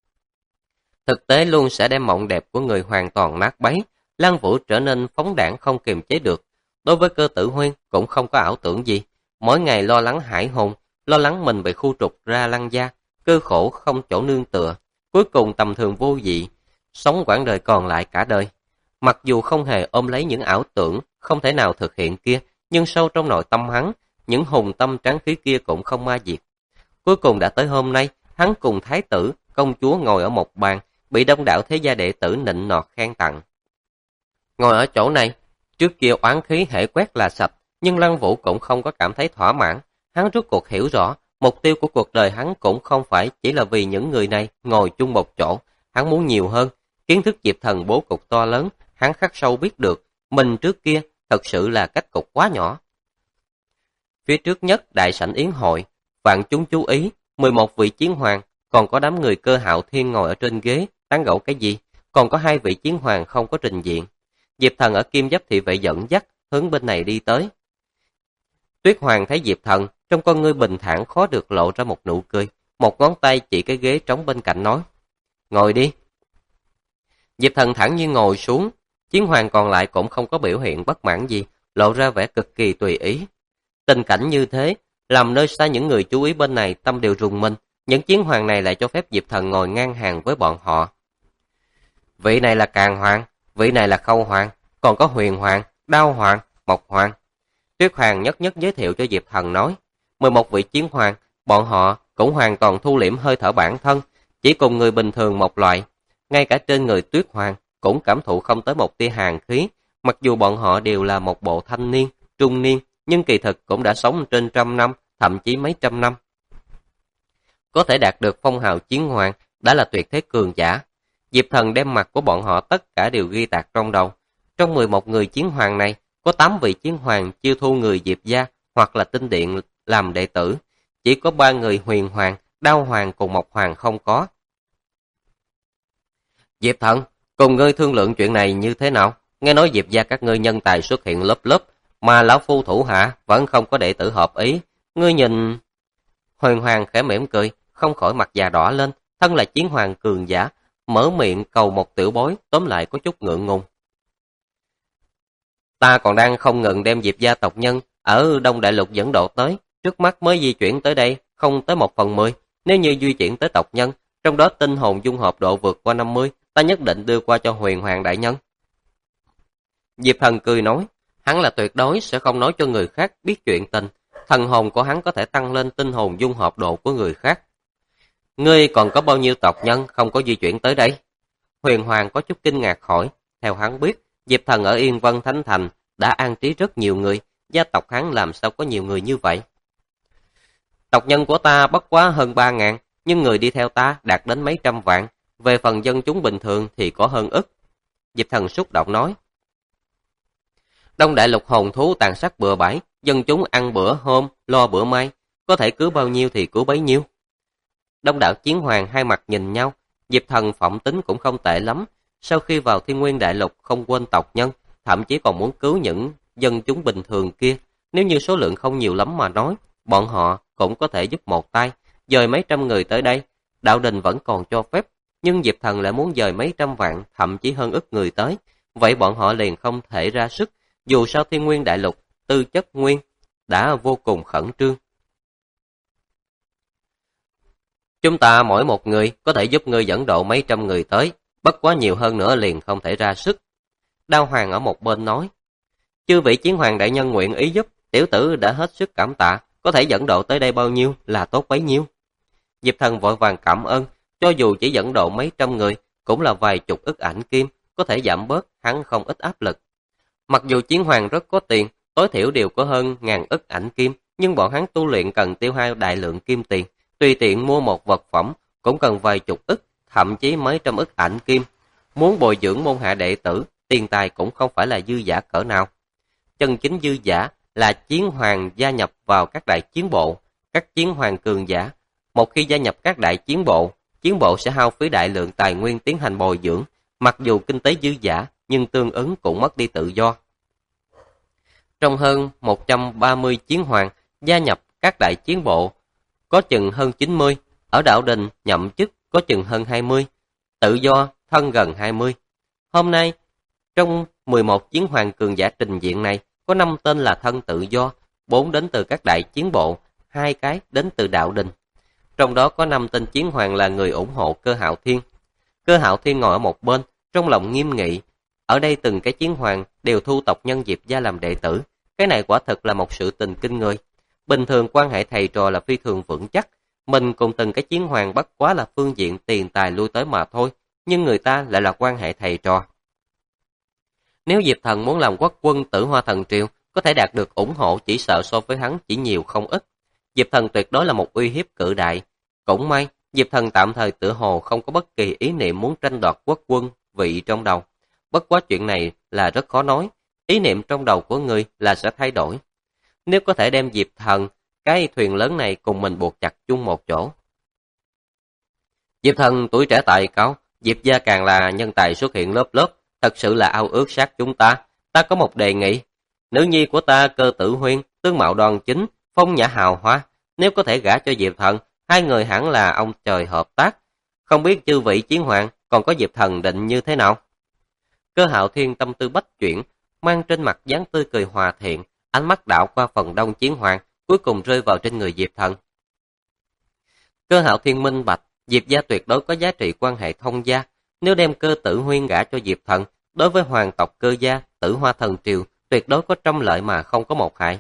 Thực tế luôn sẽ đem mộng đẹp của người hoàn toàn nát bấy, Lăng Vũ trở nên phóng đãng không kiềm chế được. Đối với Cơ Tử Huyên cũng không có ảo tưởng gì, mỗi ngày lo lắng hải hùng, lo lắng mình bị khu trục ra Lăng gia, cơ khổ không chỗ nương tựa, cuối cùng tầm thường vô vị, sống quãng đời còn lại cả đời. Mặc dù không hề ôm lấy những ảo tưởng không thể nào thực hiện kia, nhưng sâu trong nội tâm hắn, những hùng tâm tráng khí kia cũng không ma diệt. Cuối cùng đã tới hôm nay, hắn cùng thái tử, công chúa ngồi ở một bàn, bị đông đảo thế gia đệ tử nịnh nọt khen tặng. Ngồi ở chỗ này, trước kia oán khí hễ quét là sạch, nhưng Lăng Vũ cũng không có cảm thấy thỏa mãn. Hắn rốt cuộc hiểu rõ, mục tiêu của cuộc đời hắn cũng không phải chỉ là vì những người này ngồi chung một chỗ, hắn muốn nhiều hơn. Kiến thức Diệp Thần bố cục to lớn, hắn khắc sâu biết được, mình trước kia thật sự là cách cục quá nhỏ. Phía trước nhất đại sảnh yến hội, vạn chúng chú ý, 11 vị chiến hoàng, còn có đám người Cơ Hạo Thiên ngồi ở trên ghế, tán gẫu cái gì, còn có 2 vị chiến hoàng không có trình diện. Diệp Thần ở Kim Giáp thị vệ dẫn dắt, hướng bên này đi tới. Tuyết Hoàng thấy Diệp Thần, trong con ngươi bình thản khó được lộ ra một nụ cười, một ngón tay chỉ cái ghế trống bên cạnh nói, ngồi đi. Diệp Thần thẳng nhiên ngồi xuống, chiến hoàng còn lại cũng không có biểu hiện bất mãn gì, lộ ra vẻ cực kỳ tùy ý. Tình cảnh như thế, làm nơi xa những người chú ý bên này tâm đều rùng mình, những chiến hoàng này lại cho phép Diệp Thần ngồi ngang hàng với bọn họ. Vị này là Càn Hoàng, vị này là Khâu Hoàng, còn có Huyền Hoàng, Đao Hoàng, Mộc Hoàng. Tuyết Hoàng nhất nhất giới thiệu cho Diệp Thần nói, 11 vị chiến hoàng, bọn họ cũng hoàn toàn thu liễm hơi thở bản thân, chỉ cùng người bình thường một loại. Ngay cả trên người Tuyết Hoàng cũng cảm thụ không tới một tia hàn khí, mặc dù bọn họ đều là một bộ thanh niên, trung niên, nhưng kỳ thực cũng đã sống trên trăm năm, thậm chí mấy trăm năm. Có thể đạt được phong hào chiến hoàng đã là tuyệt thế cường giả. Diệp Thần đem mặt của bọn họ tất cả đều ghi tạc trong đầu. Trong 11 người chiến hoàng này, có 8 vị chiến hoàng chiêu thu người Diệp gia hoặc là tinh điện làm đệ tử. Chỉ có 3 người Huyền Hoàng, Đao Hoàng cùng Mộc Hoàng không có. Diệp Thần, cùng ngươi thương lượng chuyện này như thế nào? Nghe nói Diệp gia các ngươi nhân tài xuất hiện lớp lớp, mà lão phu thủ hạ vẫn không có đệ tử hợp ý. Ngươi nhìn... Huyền Hoàng khẽ mỉm cười, không khỏi mặt già đỏ lên, thân là chiến hoàng cường giả, mở miệng cầu một tiểu bối, tóm lại có chút ngượng ngùng. Ta còn đang không ngừng đem Diệp gia tộc nhân ở Đông Đại Lục dẫn độ tới, trước mắt mới di chuyển tới đây, không tới 1/10. Nếu như di chuyển tới tộc nhân, trong đó tinh hồn dung hợp độ vượt qua 50, ta nhất định đưa qua cho Huyền Hoàng đại nhân. Diệp Thần cười nói, hắn là tuyệt đối sẽ không nói cho người khác biết chuyện tình, thần hồn của hắn có thể tăng lên tinh hồn dung hợp độ của người khác. Ngươi còn có bao nhiêu tộc nhân không có di chuyển tới đây? Huyền Hoàng có chút kinh ngạc hỏi. Theo hắn biết, Diệp Thần ở Yên Vân Thánh Thành đã an trí rất nhiều người, gia tộc hắn làm sao có nhiều người như vậy? Tộc nhân của ta bất quá hơn 3.000, nhưng người đi theo ta đạt đến mấy trăm vạn. Về phần dân chúng bình thường thì có hơn ức. Diệp Thần xúc động nói. Đông đại lục hồn thú tàn sát bừa bãi, dân chúng ăn bữa hôm, lo bữa mai, có thể cứu bao nhiêu thì cứu bấy nhiêu. Đông đảo chiến hoàng hai mặt nhìn nhau, Diệp Thần phỏng tính cũng không tệ lắm. Sau khi vào Thiên Nguyên đại lục không quên tộc nhân, thậm chí còn muốn cứu những dân chúng bình thường kia. Nếu như số lượng không nhiều lắm mà nói, bọn họ cũng có thể giúp một tay, dời mấy trăm người tới đây. Đạo đình vẫn còn cho phép, nhưng Diệp Thần lại muốn dời mấy trăm vạn, thậm chí hơn ức người tới. Vậy bọn họ liền không thể ra sức, dù sao Thiên Nguyên đại lục, tư chất nguyên, đã vô cùng khẩn trương. Chúng ta mỗi một người có thể giúp ngươi dẫn độ mấy trăm người tới, bất quá nhiều hơn nữa liền không thể ra sức. Đao Hoàng ở một bên nói, chư vị chiến hoàng đại nhân nguyện ý giúp, tiểu tử đã hết sức cảm tạ, có thể dẫn độ tới đây bao nhiêu là tốt bấy nhiêu. Diệp Thần vội vàng cảm ơn, cho dù chỉ dẫn độ mấy trăm người, cũng là vài chục ức ảnh kim, có thể giảm bớt hắn không ít áp lực. Mặc dù chiến hoàng rất có tiền, tối thiểu đều có hơn 1.000 ức ảnh kim, nhưng bọn hắn tu luyện cần tiêu hao đại lượng kim tiền, tùy tiện mua một vật phẩm cũng cần vài chục ức, thậm chí mấy trăm ức ảnh kim. Muốn bồi dưỡng môn hạ đệ tử, tiền tài cũng không phải là dư giả cỡ nào. Chân chính dư giả là chiến hoàng gia nhập vào các đại chiến bộ, các chiến hoàng cường giả. Một khi gia nhập các đại chiến bộ sẽ hao phí đại lượng tài nguyên tiến hành bồi dưỡng, mặc dù kinh tế dư giả, nhưng tương ứng cũng mất đi tự do. Trong hơn 130 chiến hoàng gia nhập các đại chiến bộ, có chừng hơn 90, ở đạo đình nhậm chức có chừng hơn 20, tự do thân gần 20. Hôm nay, trong 11 chiến hoàng cường giả trình diện này, có 5 tên là thân tự do, 4 đến từ các đại chiến bộ, 2 cái đến từ đạo đình. Trong đó có 5 tên chiến hoàng là người ủng hộ Cơ Hạo Thiên. Cơ Hạo Thiên ngồi ở một bên, trong lòng nghiêm nghị. Ở đây từng cái chiến hoàng đều thu tộc nhân Diệp gia làm đệ tử. Cái này quả thực là một sự tình kinh người. Bình thường quan hệ thầy trò là phi thường vững chắc. Mình cùng từng cái chiến hoàng bất quá là phương diện tiền tài lui tới mà thôi. Nhưng người ta lại là quan hệ thầy trò. Nếu Diệp Thần muốn làm quốc quân Tử Hoa Thần Triều, có thể đạt được ủng hộ chỉ sợ so với hắn chỉ nhiều không ít. Diệp Thần tuyệt đối là một uy hiếp cự đại. Cũng may, Diệp Thần tạm thời tựa hồ không có bất kỳ ý niệm muốn tranh đoạt quốc quân vị trong đầu. Bất quá chuyện này là rất khó nói. Ý niệm trong đầu của người là sẽ thay đổi. Nếu có thể đem Diệp Thần, cái thuyền lớn này cùng mình buộc chặt chung một chỗ. Diệp Thần tuổi trẻ tài cao, Diệp gia càng là nhân tài xuất hiện lớp lớp, thật sự là ao ước sát chúng ta. Ta có một đề nghị. Nữ nhi của ta Cơ Tử Huyên, tướng mạo đoan chính, phong nhã hào hoa. Nếu có thể gả cho Diệp Thần, hai người hẳn là ông trời hợp tác. Không biết chư vị chiến hoàng còn có Diệp Thần định như thế nào? Cơ Hạo Thiên tâm tư bách chuyển, mang trên mặt dáng tươi cười hòa thiện, ánh mắt đảo qua phần đông chiến hoàng, cuối cùng rơi vào trên người Diệp Thần. Cơ Hạo Thiên minh bạch, Diệp gia tuyệt đối có giá trị quan hệ thông gia. Nếu đem Cơ Tử Huyên gả cho Diệp Thần, đối với hoàng tộc Cơ gia, Tử Hoa Thần Triều, tuyệt đối có trăm lợi mà không có một hại.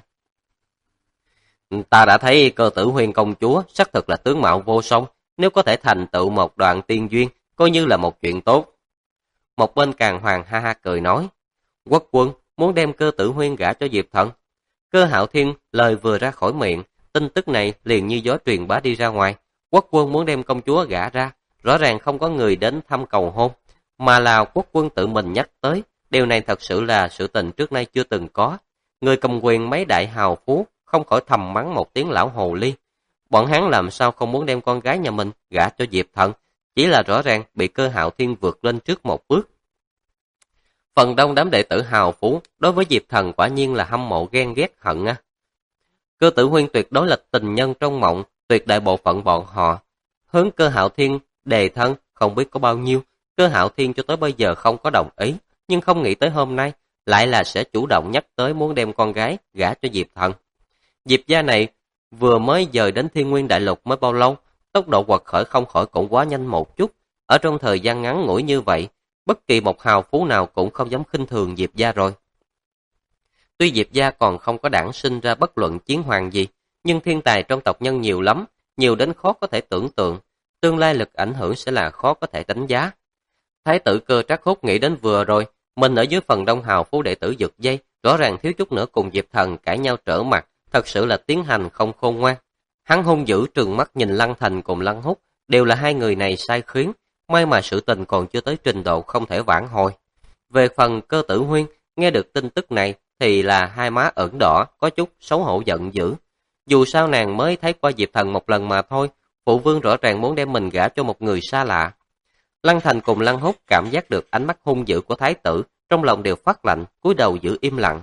Ta đã thấy Cơ Tử Huyên công chúa xác thực là tướng mạo vô song, nếu có thể thành tựu một đoạn tiên duyên, coi như là một chuyện tốt. Một bên Càng Hoàng ha ha cười nói, quốc quân muốn đem Cơ Tử Huyên gả cho Diệp Thần. Cơ Hạo Thiên lời vừa ra khỏi miệng, tin tức này liền như gió truyền bá đi ra ngoài. Quốc quân muốn đem công chúa gả ra, rõ ràng không có người đến thăm cầu hôn, mà là quốc quân tự mình nhắc tới. Điều này thật sự là sự tình trước nay chưa từng có. Người cầm quyền mấy đại hào phú không khỏi thầm mắng một tiếng lão hồ ly. Bọn hắn làm sao không muốn đem con gái nhà mình gả cho Diệp Thần, chỉ là rõ ràng bị Cơ Hạo Thiên vượt lên trước một bước. Phần đông đám đệ tử hào phú đối với Diệp Thần quả nhiên là hâm mộ ghen ghét hận á. Cơ Tử Huyên tuyệt đối là tình nhân trong mộng, tuyệt đại bộ phận bọn họ hướng Cơ Hạo Thiên đề thân không biết có bao nhiêu. Cơ Hạo Thiên cho tới bây giờ không có đồng ý, nhưng không nghĩ tới hôm nay lại là sẽ chủ động nhắc tới muốn đem con gái gả cho Diệp Thần. Diệp gia này vừa mới dời đến Thiên Nguyên Đại Lục mới bao lâu, tốc độ quật khởi không khỏi cũng quá nhanh một chút. Ở trong thời gian ngắn ngủi như vậy, bất kỳ một hào phú nào cũng không dám khinh thường Diệp gia rồi. Tuy Diệp gia còn không có đản sinh ra bất luận chiến hoàng gì, nhưng thiên tài trong tộc nhân nhiều lắm, nhiều đến khó có thể tưởng tượng. tương lai lực ảnh hưởng sẽ là khó có thể đánh giá. Thái tử Cơ Trác Húc nghĩ đến vừa rồi, mình ở dưới phần đông hào phú đệ tử giật dây, rõ ràng thiếu chút nữa cùng Diệp Thần cãi nhau trở mặt, thật sự là tiến hành không khôn ngoan. Hắn hung dữ trừng mắt nhìn Lăng Thành cùng Lăng Húc, đều là hai người này sai khiến, may mà sự tình còn chưa tới trình độ không thể vãn hồi. Về phần Cơ Tử Huyên, nghe được tin tức này thì là hai má ửng đỏ, có chút xấu hổ giận dữ. Dù sao nàng mới thấy qua Diệp Thần một lần mà thôi, phụ vương rõ ràng muốn đem mình gả cho một người xa lạ. Lăng Thành cùng Lăng Húc cảm giác được ánh mắt hung dữ của thái tử, trong lòng đều phát lạnh, cúi đầu giữ im lặng.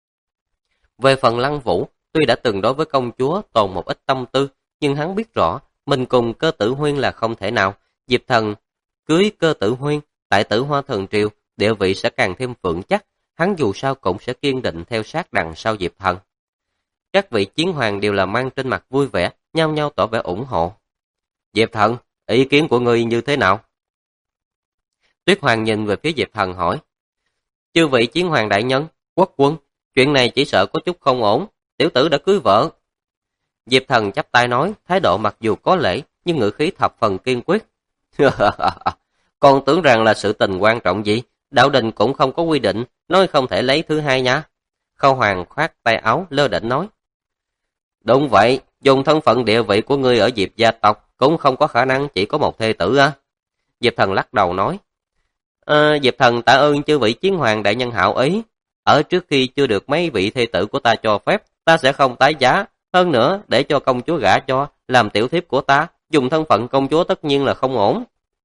Về phần Lăng Vũ, tuy đã từng đối với công chúa tồn một ít tâm tư, nhưng hắn biết rõ, mình cùng Cơ Tử Huyên là không thể nào. Diệp Thần cưới Cơ Tử Huyên, tại Tử Hoa Thần Triều, địa vị sẽ càng thêm vững chắc, hắn dù sao cũng sẽ kiên định theo sát đằng sau Diệp Thần. Các vị chiến hoàng đều là mang trên mặt vui vẻ, nhao nhao tỏ vẻ ủng hộ. Diệp Thần, ý kiến của ngươi như thế nào? Tuyết Hoàng nhìn về phía Diệp Thần hỏi. Chư vị chiến hoàng đại nhân, quốc quân, chuyện này chỉ sợ có chút không ổn, tiểu tử đã cưới vợ. Diệp Thần chắp tay nói, thái độ mặc dù có lễ, nhưng ngữ khí thập phần kiên quyết. Con tưởng rằng là sự tình quan trọng gì, đạo đình cũng không có quy định, nói không thể lấy thứ hai nha. Khâu Hoàng khoát tay áo lơ đễnh nói. Đúng vậy, dùng thân phận địa vị của ngươi ở Diệp gia tộc, cũng không có khả năng chỉ có một thê tử á. Diệp Thần lắc đầu nói. Diệp Thần tạ ơn chư vị chiến hoàng đại nhân hảo ý. Ở trước khi chưa được mấy vị thê tử của ta cho phép, ta sẽ không tái giá. Hơn nữa, để cho công chúa gả cho, làm tiểu thiếp của ta, dùng thân phận công chúa tất nhiên là không ổn.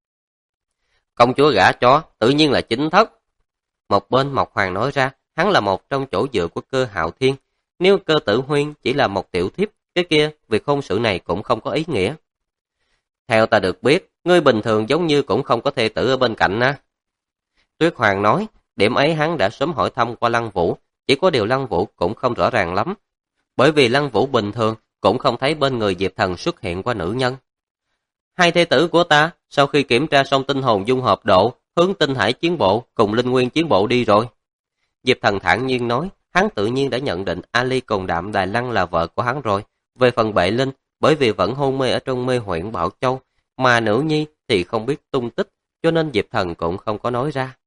Công chúa gả cho, tự nhiên là chính thất. Một bên Mộc Hoàng nói ra, hắn là một trong chỗ dựa của Cơ Hạo Thiên. Nếu Cơ Tử Huyên chỉ là một tiểu thiếp, cái kia, việc hôn sự này cũng không có ý nghĩa. Theo ta được biết, ngươi bình thường giống như cũng không có thê tử ở bên cạnh á. Tuyết Hoàng nói, điểm ấy hắn đã sớm hỏi thăm qua Lăng Vũ, chỉ có điều Lăng Vũ cũng không rõ ràng lắm. Bởi vì Lăng Vũ bình thường cũng không thấy bên người Diệp Thần xuất hiện qua nữ nhân. Hai thê tử của ta, sau khi kiểm tra xong tinh hồn dung hợp độ, hướng tinh hải chiến bộ cùng linh nguyên chiến bộ đi rồi. Diệp Thần thản nhiên nói, hắn tự nhiên đã nhận định Ali cùng Đạm Đài Lăng là vợ của hắn rồi. Về phần Bệ Linh, bởi vì vẫn hôn mê ở trong mê huyện Bảo Châu, mà nữ nhi thì không biết tung tích, cho nên Diệp Thần cũng không có nói ra.